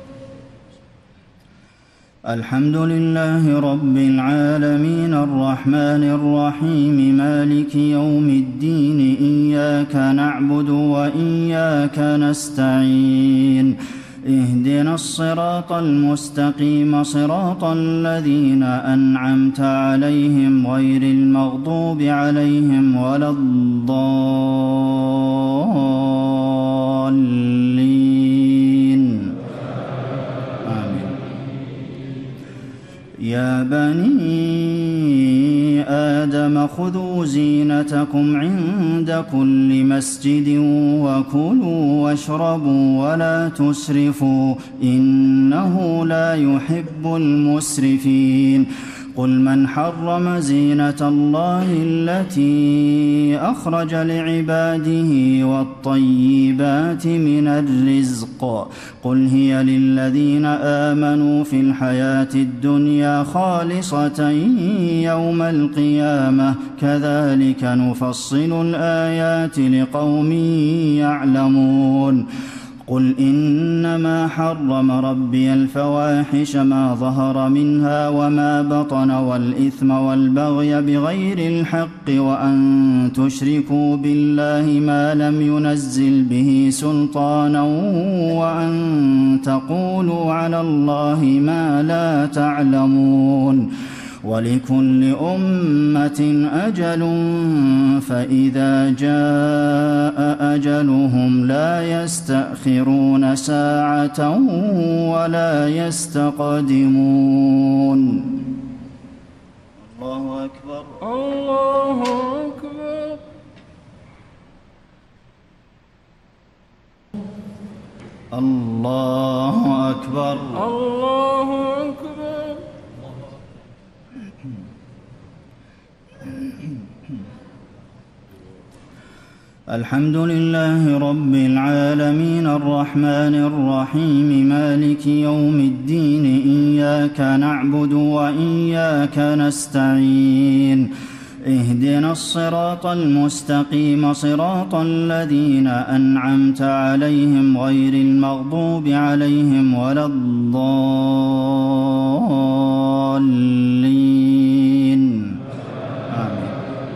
الحمد لله رب العالمين الرحمن الرحيم مالك يوم الدين إياك نعبد وإياك نستعين اهدنا الصراط المستقيم صراط الذين أنعمت عليهم غير المغضوب عليهم ولا الضالين. يا بني آدم خذوا زينتكم عند كل مسجد وكلوا واشربوا ولا تسرفوا إنه لا يحب المسرفين قل من حرم زينة الله التي أخرج لعباده والطيبات من الرزق قل هي للذين آمنوا في الحياة الدنيا خالصة يوم القيامة كذلك نفصل الآيات لقوم يعلمون قل إنما حرم ربي الفواحش ما ظهر منها وما بطن والإثم والبغي بغير الحق وأن تشركوا بالله ما لم ينزل به سلطانا وأن تقولوا على الله ما لا تعلمون ولكل أمة أجل فإذا جاء أجلهم لا يستأخرون ساعة ولا يستقدمون. الله أكبر. الله أكبر. الله أكبر. الله أكبر. الحمد لله رب العالمين الرحمن الرحيم مالك يوم الدين إياك نعبد وإياك نستعين اهدنا الصراط المستقيم صراط الذين أنعمت عليهم غير المغضوب عليهم ولا الضالين آمين.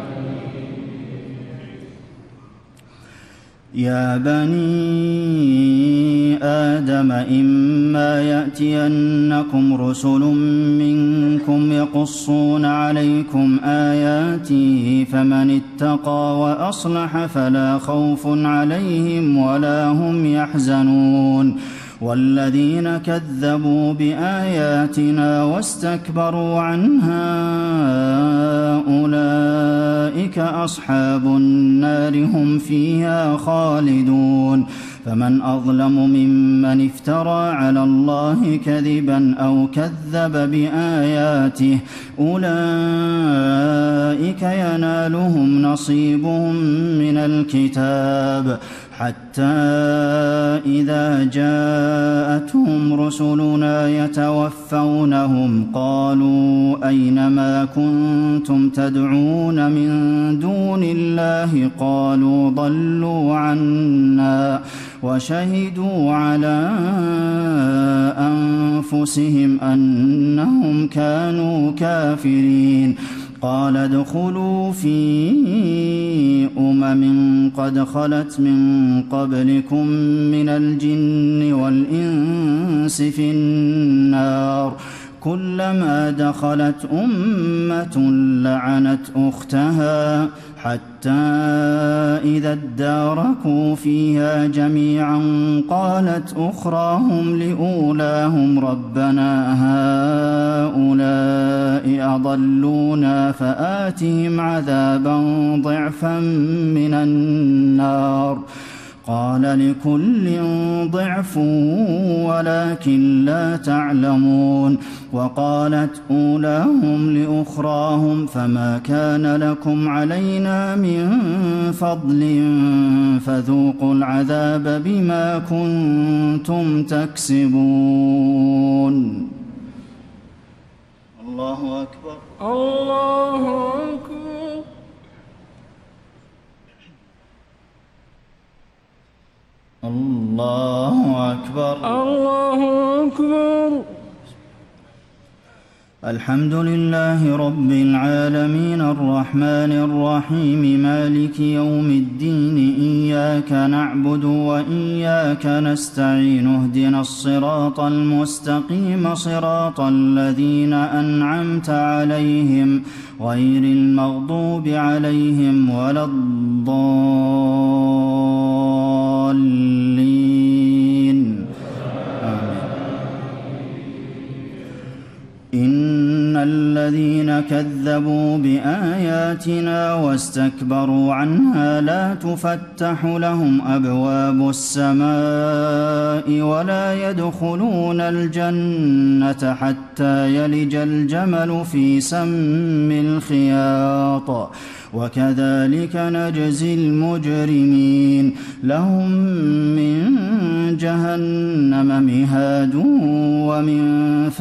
يا بني آدم إما يأتينكم رسل منكم يقصون عليكم آياتي فمن اتقى وأصلح فلا خوف عليهم ولا هم يحزنون والذين كذبوا بآياتنا واستكبروا عنها أولئك أصحاب النار هم فيها خالدون فمن أظلم ممن افترى على الله كذبا أو كذب بآياته أولئك ينالهم نصيبهم من الكتاب حتى إذا جاءتهم رسلنا يتوفونهم قالوا أين ما كنتم تدعون من دون الله قالوا ضلوا عنا وشهدوا على أنفسهم أنهم كانوا كافرين قال ادخلوا في أمم قد خلت من قبلكم من الجن والإنس في النار كلما دخلت أمة لعنت أختها حتى إذا اداركوا فيها جميعا قالت أخراهم لأولاهم ربنا هؤلاء أضلونا فآتهم عذابا ضعفا من النار قال لكل ضعف ولكن لا تعلمون وقالت أولاهم لأخراهم فما كان لكم علينا من فضل فذوقوا العذاب بما كنتم تكسبون. الله أكبر. الله أكبر. الله أكبر. الله أكبر. الحمد لله رب العالمين الرحمن الرحيم مالك يوم الدين إياك نعبد وإياك نستعين اهدنا الصراط المستقيم صراط الذين أنعمت عليهم غير المغضوب عليهم ولا الضالين آمين. إن الذين كذبوا بآياتنا واستكبروا عنها لا تفتح لهم أبواب السماء ولا يدخلون الجنة حتى يلج الجمل في سم الخياط وكذلك نجزي المجرمين لهم من جهنم مهاد ومن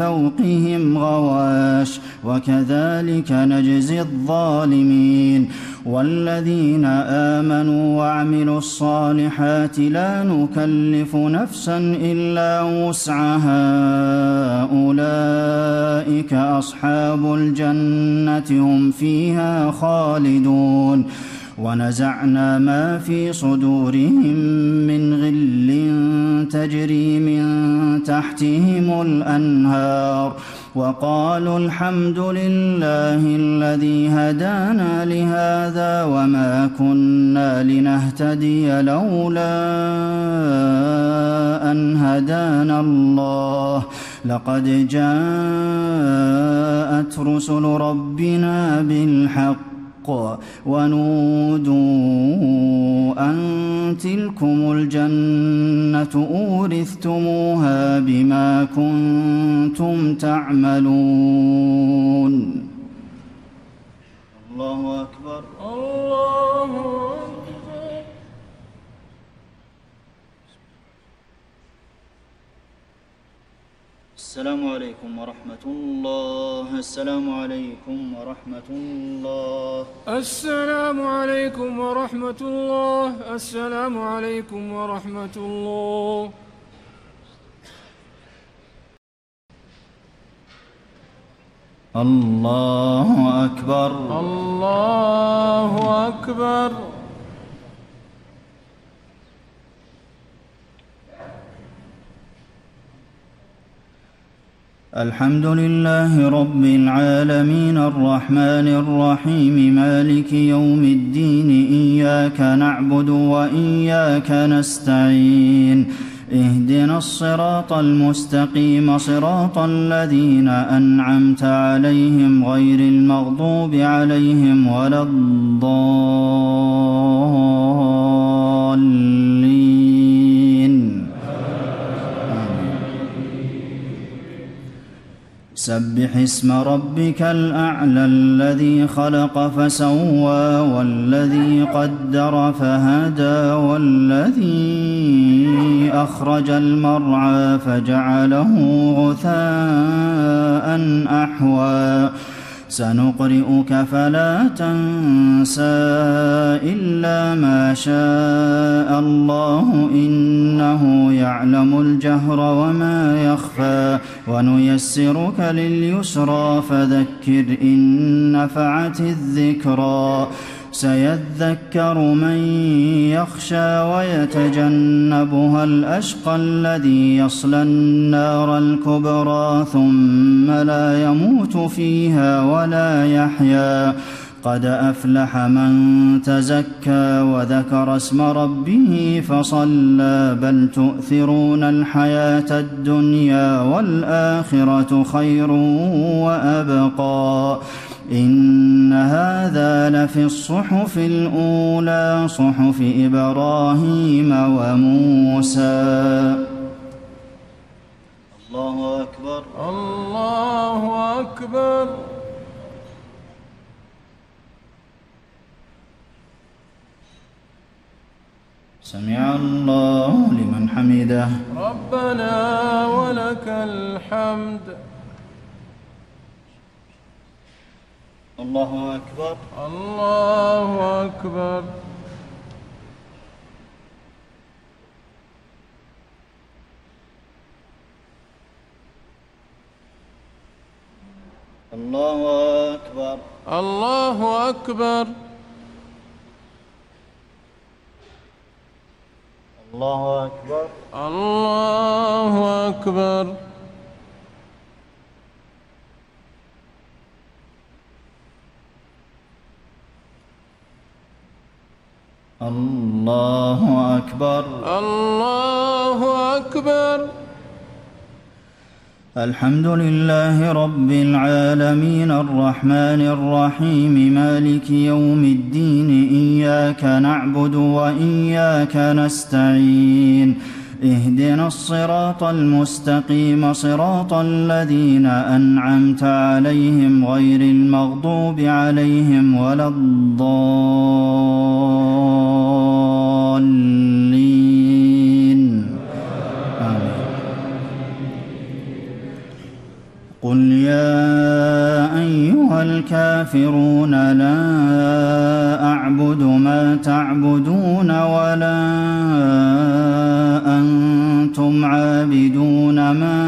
فوقهم غواش وكذلك نجزي الظالمين والذين آمنوا وعملوا الصالحات لا نكلف نفسا إلا وسعها أولئك أصحاب الجنة هم فيها خالدون ونزعنا ما في صدورهم من غل تجري من تحتهم الأنهار وقالوا الحمد لله الذي هدانا لهذا وما كنا لنهتدي لولا أن هدانا الله لقد جاءت رسل ربنا بالحق ونودوا أن تلكم الجنة أورثتموها بما كنتم تعملون. الله أكبر. الله أكبر. السلام عليكم ورحمة الله. السلام عليكم ورحمة الله. السلام عليكم ورحمة الله. السلام عليكم ورحمة الله. الله أكبر. الله أكبر. الحمد لله رب العالمين الرحمن الرحيم مالك يوم الدين إياك نعبد وإياك نستعين اهدنا الصراط المستقيم صراط الذين أنعمت عليهم غير المغضوب عليهم ولا الضالين. سبح اسم ربك الأعلى الذي خلق فسوى والذي قدر فهدى والذي أخرج المرعى فجعله غثاء أحوى سنقرئك فلا تنسى إلا ما شاء الله إنه يعلم الجهر وما يخفى ونيسرك لليسرى فذكر إن نفعت الذكرى سيذكر من يخشى ويتجنبها الأشقى الذي يصلى النار الكبرى ثم لا يموت فيها ولا يحيا قد أفلح من تزكى وذكر اسم ربه فصلى بل تؤثرون الحياة الدنيا والآخرة خير وأبقى إن هذا لفي الصحف الأولى صحف إبراهيم وموسى. الله أكبر. الله أكبر. سمع الله لمن حمده. ربنا ولك الحمد. الله أكبر. الله أكبر. الله أكبر. الله أكبر. الله أكبر. الله أكبر. الله أكبر. الله أكبر. الحمد لله رب العالمين الرحمن الرحيم مالك يوم الدين إياك نعبد وإياك نستعين اهدنا الصراط المستقيم صراط الذين أنعمت عليهم غير المغضوب عليهم ولا الضالين. آمين. قل يا أيها الكافرون لا أعبد ما تعبدون ولا أنتم عابدون ما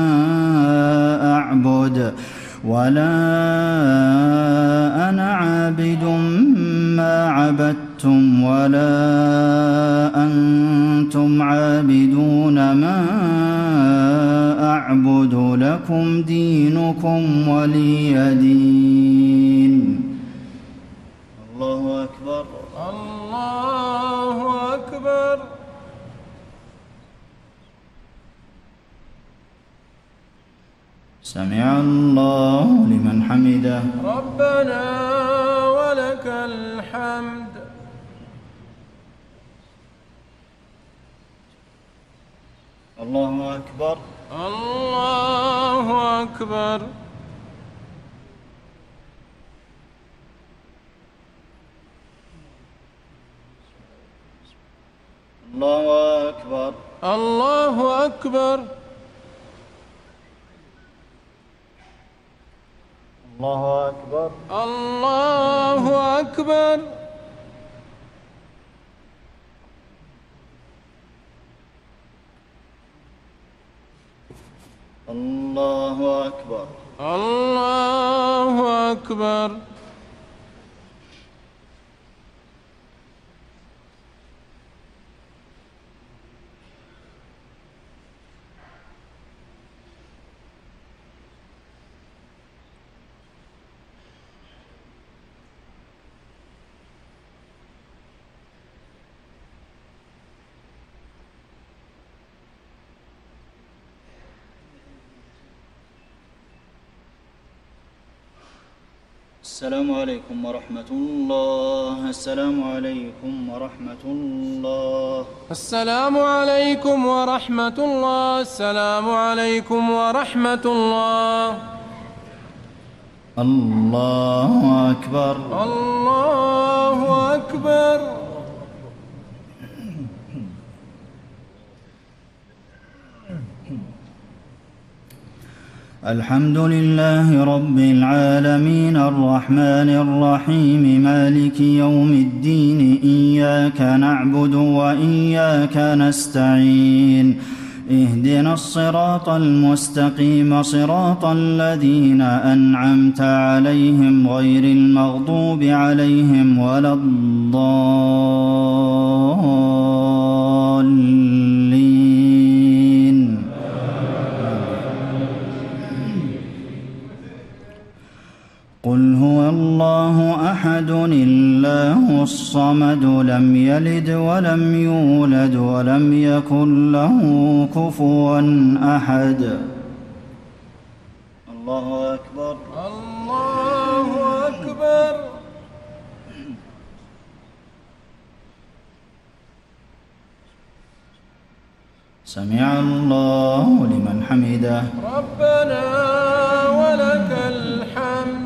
أعبد ولا أنا عابد ما عبدتم ولا أنتم عابدون ما أعبد لكم دينكم ولي دين. الله أكبر. الله أكبر. سمع الله لمن حمده. ربنا ولك الحمد. الله أكبر. الله أكبر. الله أكبر. الله أكبر. الله أكبر. الله أكبر. الله أكبر. الله أكبر. السلام عليكم ورحمة الله. السلام عليكم ورحمة الله. السلام عليكم ورحمة الله. السلام عليكم ورحمة الله. الله أكبر. الله أكبر. الحمد لله رب العالمين الرحمن الرحيم مالك يوم الدين إياك نعبد وإياك نستعين اهدنا الصراط المستقيم صراط الذين أنعمت عليهم غير المغضوب عليهم ولا الضالين. قل هو الله أحد الله الصمد لم يلد ولم يولد ولم يكن له كفوا أحد. الله أكبر. الله أكبر. سمع الله لمن حمده. ربنا ولك الحمد.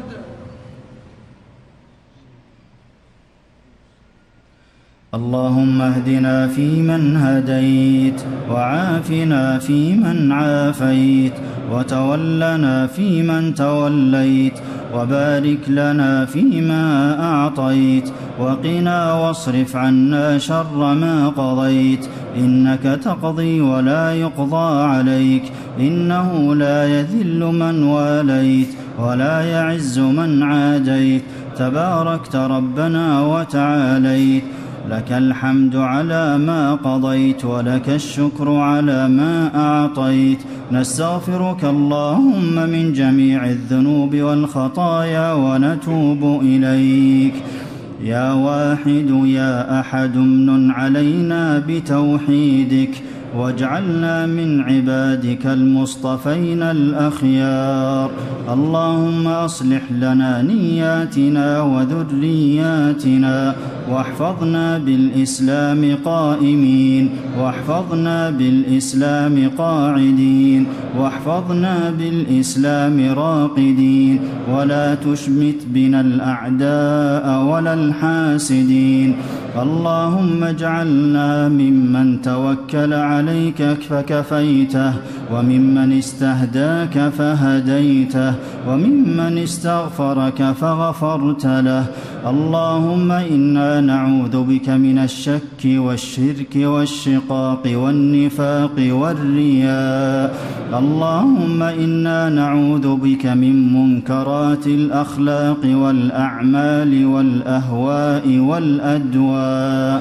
اللهم اهدنا فيمن هديت وعافنا فيمن عافيت وتولنا فيمن توليت وبارك لنا فيما أعطيت وقنا واصرف عنا شر ما قضيت إنك تقضي ولا يقضى عليك إنه لا يذل من واليت ولا يعز من عاديت تباركت ربنا وتعاليت لك الحمد على ما قضيت ولك الشكر على ما أعطيت نستغفرك اللهم من جميع الذنوب والخطايا ونتوب إليك يا واحد يا أحد امنن علينا بتوحيدك واجعلنا من عبادك المصطفين الأخيار اللهم أصلح لنا نياتنا وذرياتنا واحفظنا بالإسلام قائمين واحفظنا بالإسلام قاعدين واحفظنا بالإسلام راقدين ولا تشمت بنا الأعداء ولا الحاسدين اللهم اجعلنا ممن توكل عليك عليك فكفيته، وممن استهداك فهديته، وممن استغفرك فغفرت له. اللهم إنا نعوذ بك من الشك والشرك والشقاق والنفاق والرياء. اللهم إنا نعوذ بك من منكرات الأخلاق والأعمال والأهواء والأدواء.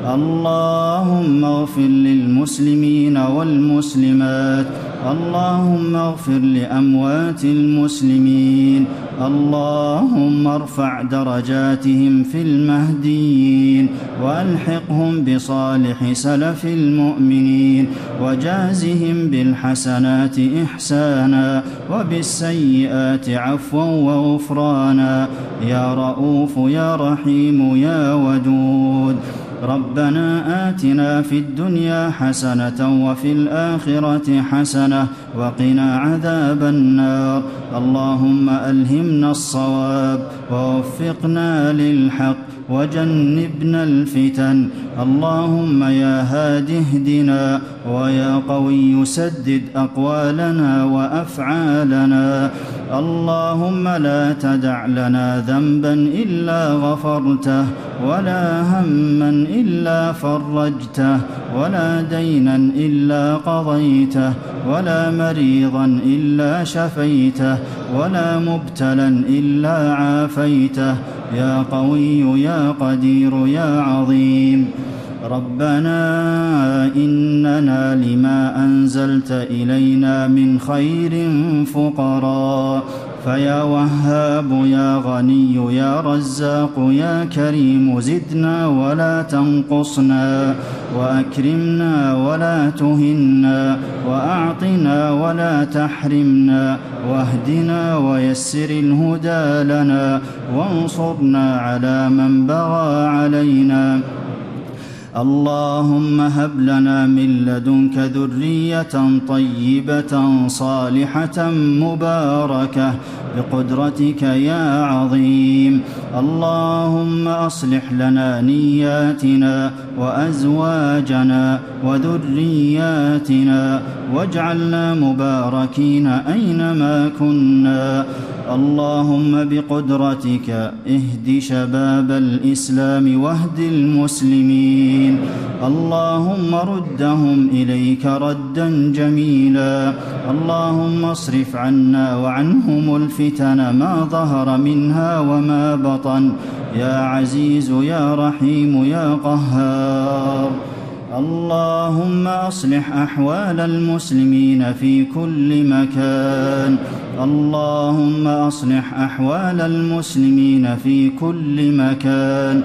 اللهم اغفر للمسلمين والمسلمات، اللهم اغفر لأموات المسلمين، اللهم ارفع درجاتهم في المهديين، وألحقهم بصالح سلف المؤمنين، وجازهم بالحسنات إحسانا وبالسيئات عفوا وغفرانا، يا رؤوف يا رحيم يا ودود. ربنا آتنا في الدنيا حسنة وفي الآخرة حسنة وقنا عذاب النار. اللهم ألهمنا الصواب ووفقنا للحق وجنبنا الفتن. اللهم يا هاد اهدنا، ويا قوي سدد أقوالنا وأفعالنا. اللهم لا تدع لنا ذنبا إلا غفرته، ولا هما إلا فرجته، ولا دينا إلا قضيته، ولا مريضا إلا شفيته، ولا مبتلا إلا عافيته، يا قوي يا قدير يا عظيم. ربنا إننا لما أنزلت إلينا من خير فقراء، فيا وهاب يا غني يا رزاق يا كريم زدنا ولا تنقصنا، وأكرمنا ولا تهنا، وأعطنا ولا تحرمنا، واهدنا ويسر الهدى لنا، وانصرنا على من بغى علينا. اللهم هب لنا من لدنك ذرية طيبة صالحة مباركة بقدرتك يا عظيم. اللهم أصلح لنا نياتنا وأزواجنا وذرياتنا، واجعلنا مباركين أينما كنا. اللهم بقدرتك اهد شباب الإسلام واهد المسلمين. اللهم ردهم إليك ردا جميلا. اللهم اصرف عنا وعنهم الفتن ما ظهر منها وما بطن، يا عزيز يا رحيم يا قهار. اللهم أصلح أحوال المسلمين في كل مكان. اللهم أصلح أحوال المسلمين في كل مكان.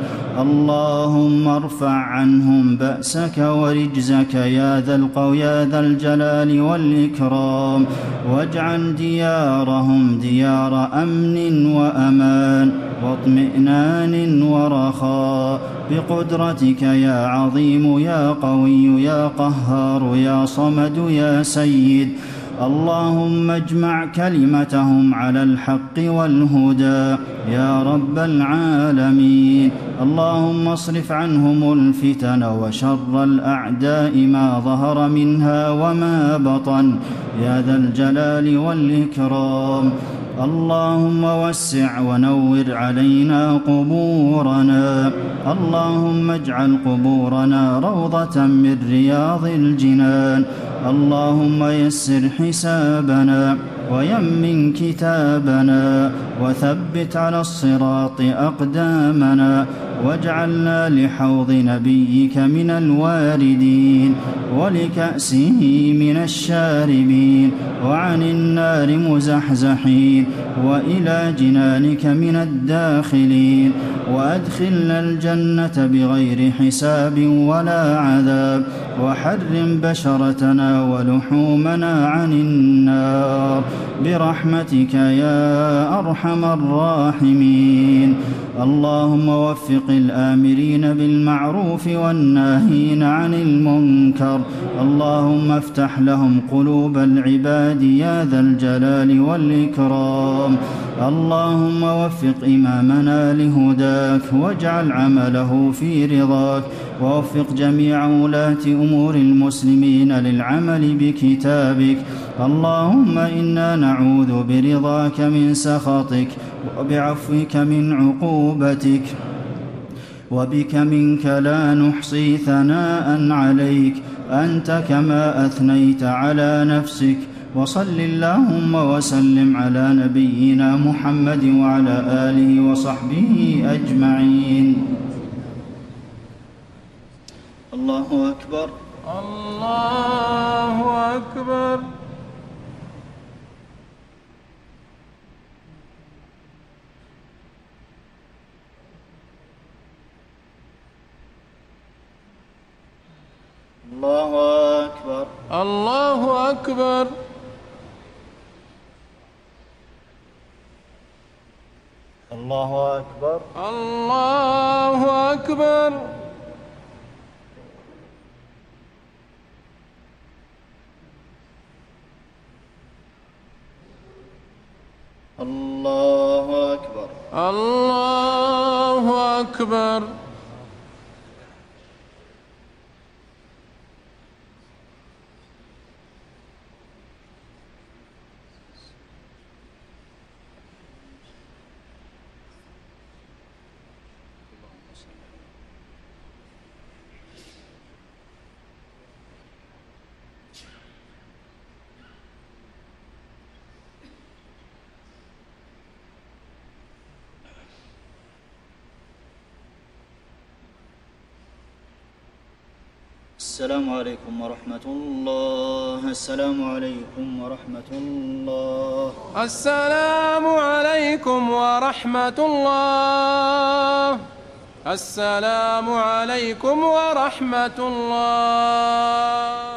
اللهم ارفع عنهم بأسك ورجزك يا ذا القو يا ذا الجلال والإكرام، واجعل ديارهم ديار أمن وأمان واطمئنان ورخاء بقدرتك يا عظيم يا قوي يا قهار يا صمد يا سيد. اللهم اجمع كلمتهم على الحق والهدى يا رب العالمين. اللهم اصرف عنهم الفتن وشر الأعداء ما ظهر منها وما بطن يا ذا الجلال والإكرام. اللهم وسع ونور علينا قبورنا. اللهم اجعل قبورنا روضة من رياض الجنان. اللهم يسر حسابنا ويمن كتابنا، وثبت على الصراط أقدامنا، واجعلنا لحوض نبيك من الواردين، ولكأسه من الشاربين، وعن النار مزحزحين، وإلى جنانك من الداخلين. وأدخلنا الجنة بغير حساب ولا عذاب، وحرم بشرتنا ولحومنا عن النار برحمتك يا أرحم الراحمين. اللهم وفق الآمرين بالمعروف والناهين عن المنكر. اللهم افتح لهم قلوب العباد يا ذا الجلال والإكرام. اللهم وفق إمامنا لهداك، واجعل عمله في رضاك، ووفق جميع ولاة أمور المسلمين للعمل بكتابك. اللهم إنا نعوذ برضاك من سخطك وبعفوك من عقوبتك، وبك منك لا نحصي ثناء عليك أنت كما أثنيت على نفسك. وصل اللهم وسلم على نبينا محمد وعلى آله وصحبه أجمعين. الله أكبر. الله أكبر. الله أكبر. الله أكبر. الله أكبر. الله أكبر. الله أكبر. الله أكبر. السلام عليكم ورحمة الله. السلام عليكم ورحمة الله. السلام عليكم ورحمة الله. السلام عليكم ورحمة الله.